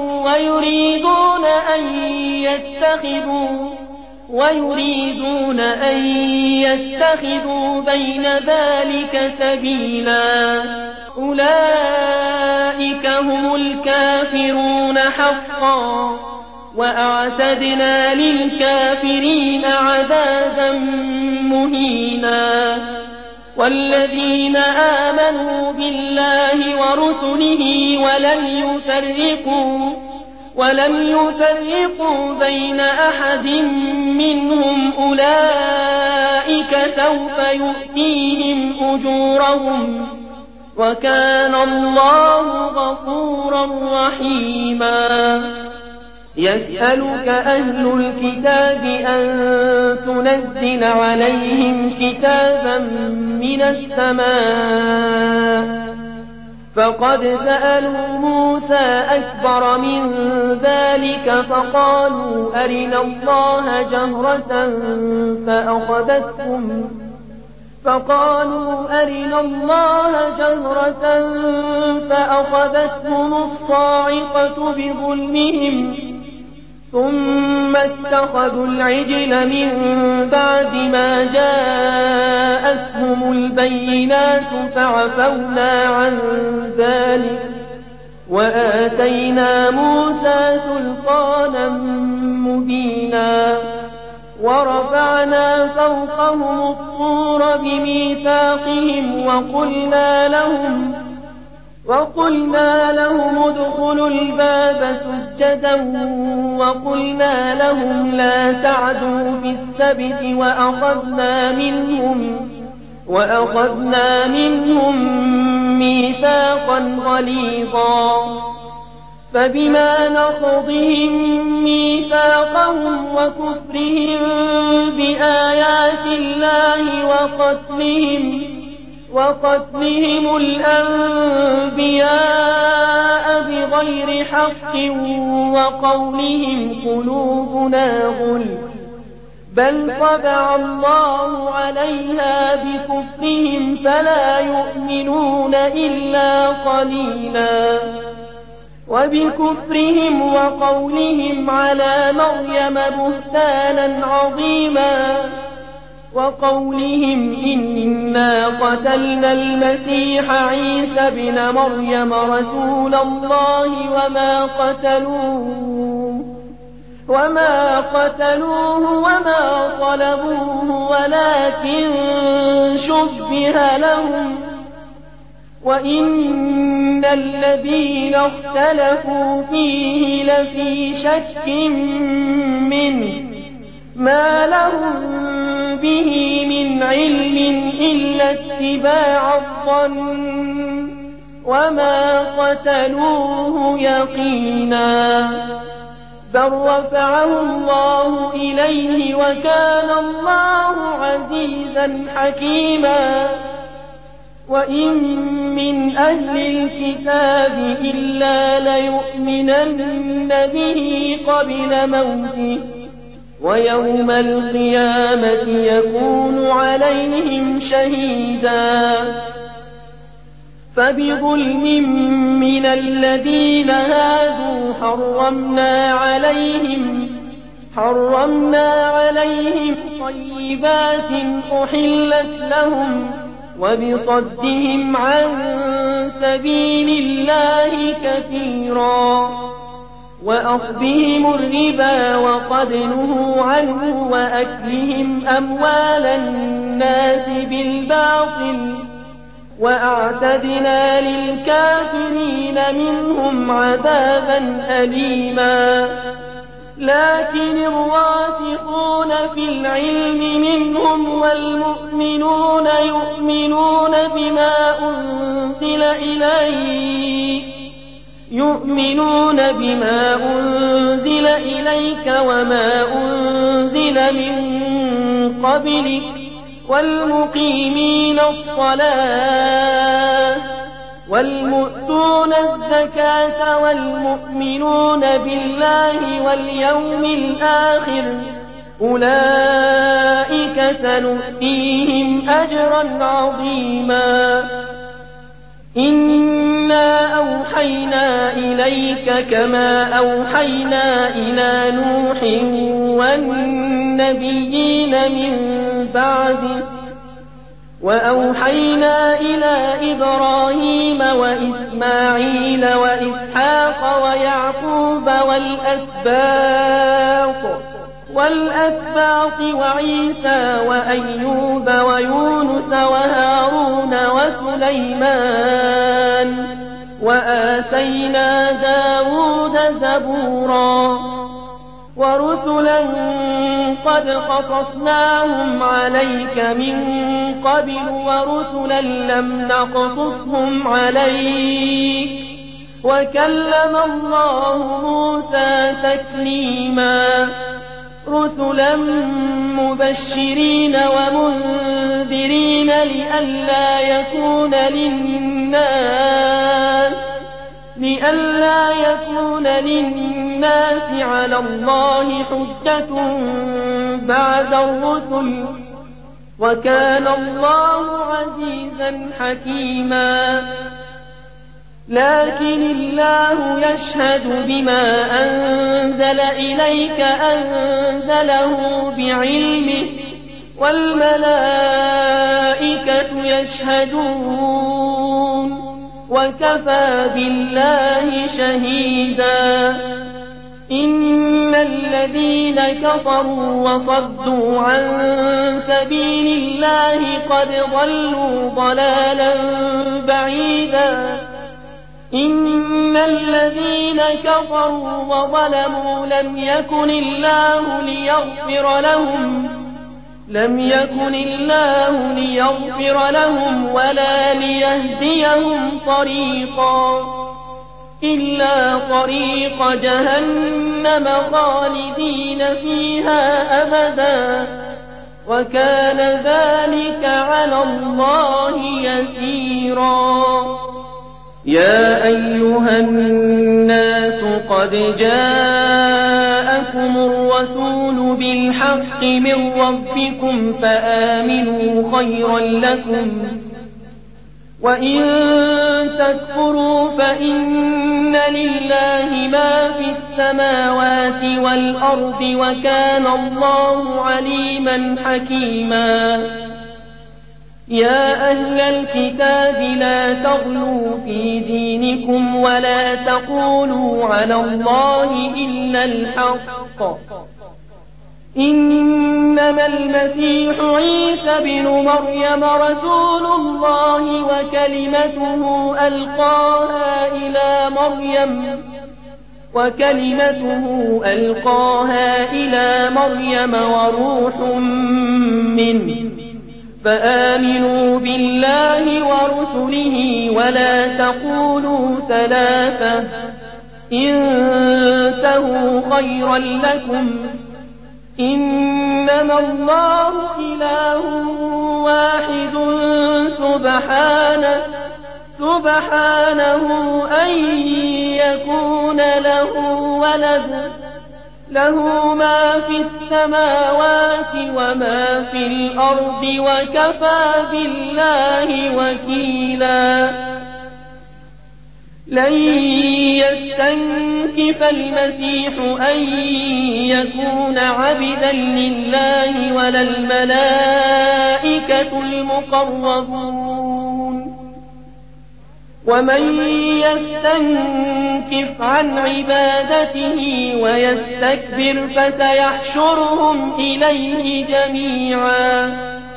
ويريدون أن يتخذوا بين ذلك سبيلا أولئك هم الكافرون حقا وأعتدنا للكافرين عذابا مهينا والذين آمنوا بالله ورسله ولم يفرقوا بين أحد منهم أولئك سوف يؤتيهم أجورهم وكان الله غفورا رحيما يسألك أهل الكتاب أن تنزل عليهم كتابا من السماء فقد سألوا موسى أكبر من ذلك فقالوا أرنا الله جهرة فأخذتهم الصاعقة بظلمهم ثم اتخذوا العجل من بعد ما جاءتهم البينات فعفونا عن ذلك وآتينا موسى سلطانا مبينا ورفعنا فوقهم الطور بميثاقهم وقلنا لهم ادخلوا الباب سجدا وقلنا لهم لا تعدوا في السبت وأخذنا منهم ميثاقا غليظا فبما نقضهم ميثاقهم وكفرهم بآيات الله وقتلهم الأنبياء بغير حق وقولهم قلوبنا غلف بل طبع الله عليها بكفرهم فلا يؤمنون إلا قليلا وبكفرهم وقولهم على مريم بهتانا عظيما وقولهم إنا قتلنا المسيح عيسى ابن مريم رسول الله وما قتلوه وما صلبوه ولكن شبه لهم وإن الذين اختلفوا فيه لفي شك منه ما لهم به من علم إلا اتباع الظن وما قتلوه يقينا بل رفعه الله إليه وكان الله عزيزا حكيما وإن من أهل الكتاب إلا ليؤمنن به قبل موته ويوم القيامة يكون عليهم شهيدا فبظلم من حرمنا عليهم طيبات أحلت لهم وبصدهم عن سبيل الله كثيرا وأخذهم الربا وقد نهوا عنه وأكلهم أموال الناس بالباطل وأعتدنا للكافرين منهم عذابا أليما لكن الراسخون في العلم منهم والمؤمنون يؤمنون بما أنزل إليك وما أنزل من قبلك والمقيمين الصلاة والمؤتون الزكاة والمؤمنون بالله واليوم الآخر أولئك سنؤتيهم أجرا عظيما إنا أوحينا إليك كما أوحينا إلى نوح والنبيين من بعده وأوحينا إلى إبراهيم وإسماعيل وإسحاق ويعقوب والأسباط وعيسى وأيوب ويونس وهارون وسليمان وآتينا داود زبورا ورسلا قد قصصناهم عليك من قبل ورسلا لم نقصصهم عليك وكلم الله موسى تكليما رسلا مبشرين ومنذرين لئلا يكون للناس على الله حجة بعد الرسل وكان الله عزيزا حكيما لكن الله يشهد بما أنزل إليك أنزله بعلمه والملائكة يشهدون وكفى بالله شهيدا إن الذين كفروا وصدوا عن سبيل الله قد ضلوا ضلالا بعيدا إن الذين كفروا وظلموا لم يكن الله ليغفر لهم ولا ليهديهم طريقا إلا طريق جهنم خالدين فيها أبدا وكان ذلك على الله يسيرا يا أيها الناس قد جاءكم الرسول بالحق من ربكم فآمنوا خيرا لكم وإن تكفروا فإن لله ما في السماوات والأرض وكان الله عليما حكيما يا أهل الكتاب لا تغلوا في دينكم ولا تقولوا على الله إلا الحق إنما المسيح عيسى بن مريم رسول الله وكلمته ألقاها إلى مريم وروح منه فآمنوا بالله ورسله ولا تقولوا ثلاثة انتهوا خيرا لكم إنما الله إله واحد سبحانه أن يكون له ولد له ما في السماوات وما في الأرض وكفى بالله وكيلا لن يستنكف المسيح أن يكون عبدا لله ولا الملائكة المقربون. ومن يستنكف عن عبادته ويستكبر فسيحشرهم إليه جميعا.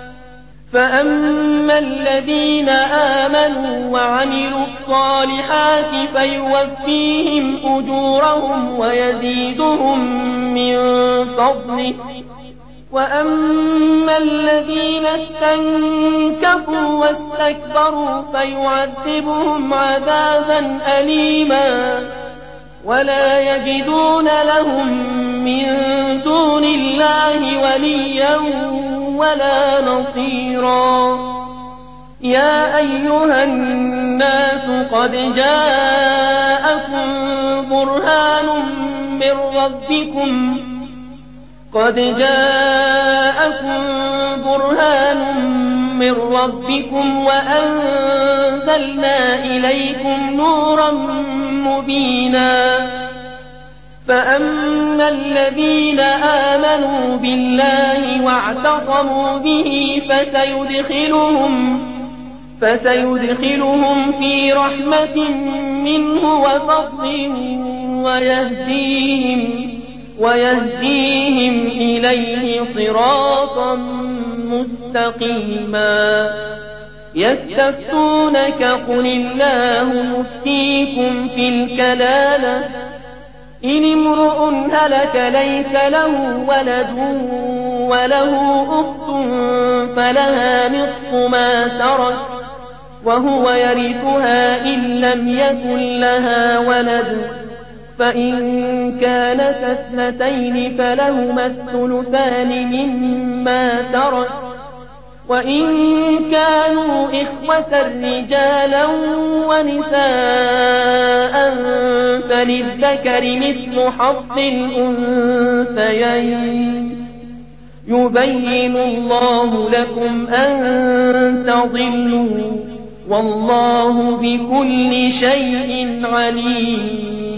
فأما الذين آمنوا وعملوا الصالحات فيوفيهم أجورهم ويزيدهم من فضله. وأما الذين استنكفوا واستكبروا فيعذبهم عذابا أليما ولا يجدون لهم من دون الله وليا ولا نصيرا. يا أيها الناس قد جاءكم برهان من ربكم وأنزلنا إليكم نورا مبينا. فأما الذين آمنوا بالله واعتصموا به فسيدخلهم في رحمة منه وفضل ويهديهم إليه صراطا مستقيما. يستفتونك قل الله يفتيكم في الكلالة إن امرؤ هلك ليس له ولد وله أخت فلها نصف ما ترك وهو يرثها إن لم يكن لها ولد فإن كانت اثنتين فلهما الثلثان مما ترك وإن كانوا إخوة رجالا ونساء فللذكر مثل حظ الأنثيين. يبين الله لكم أن تضلوا والله بكل شيء عليم.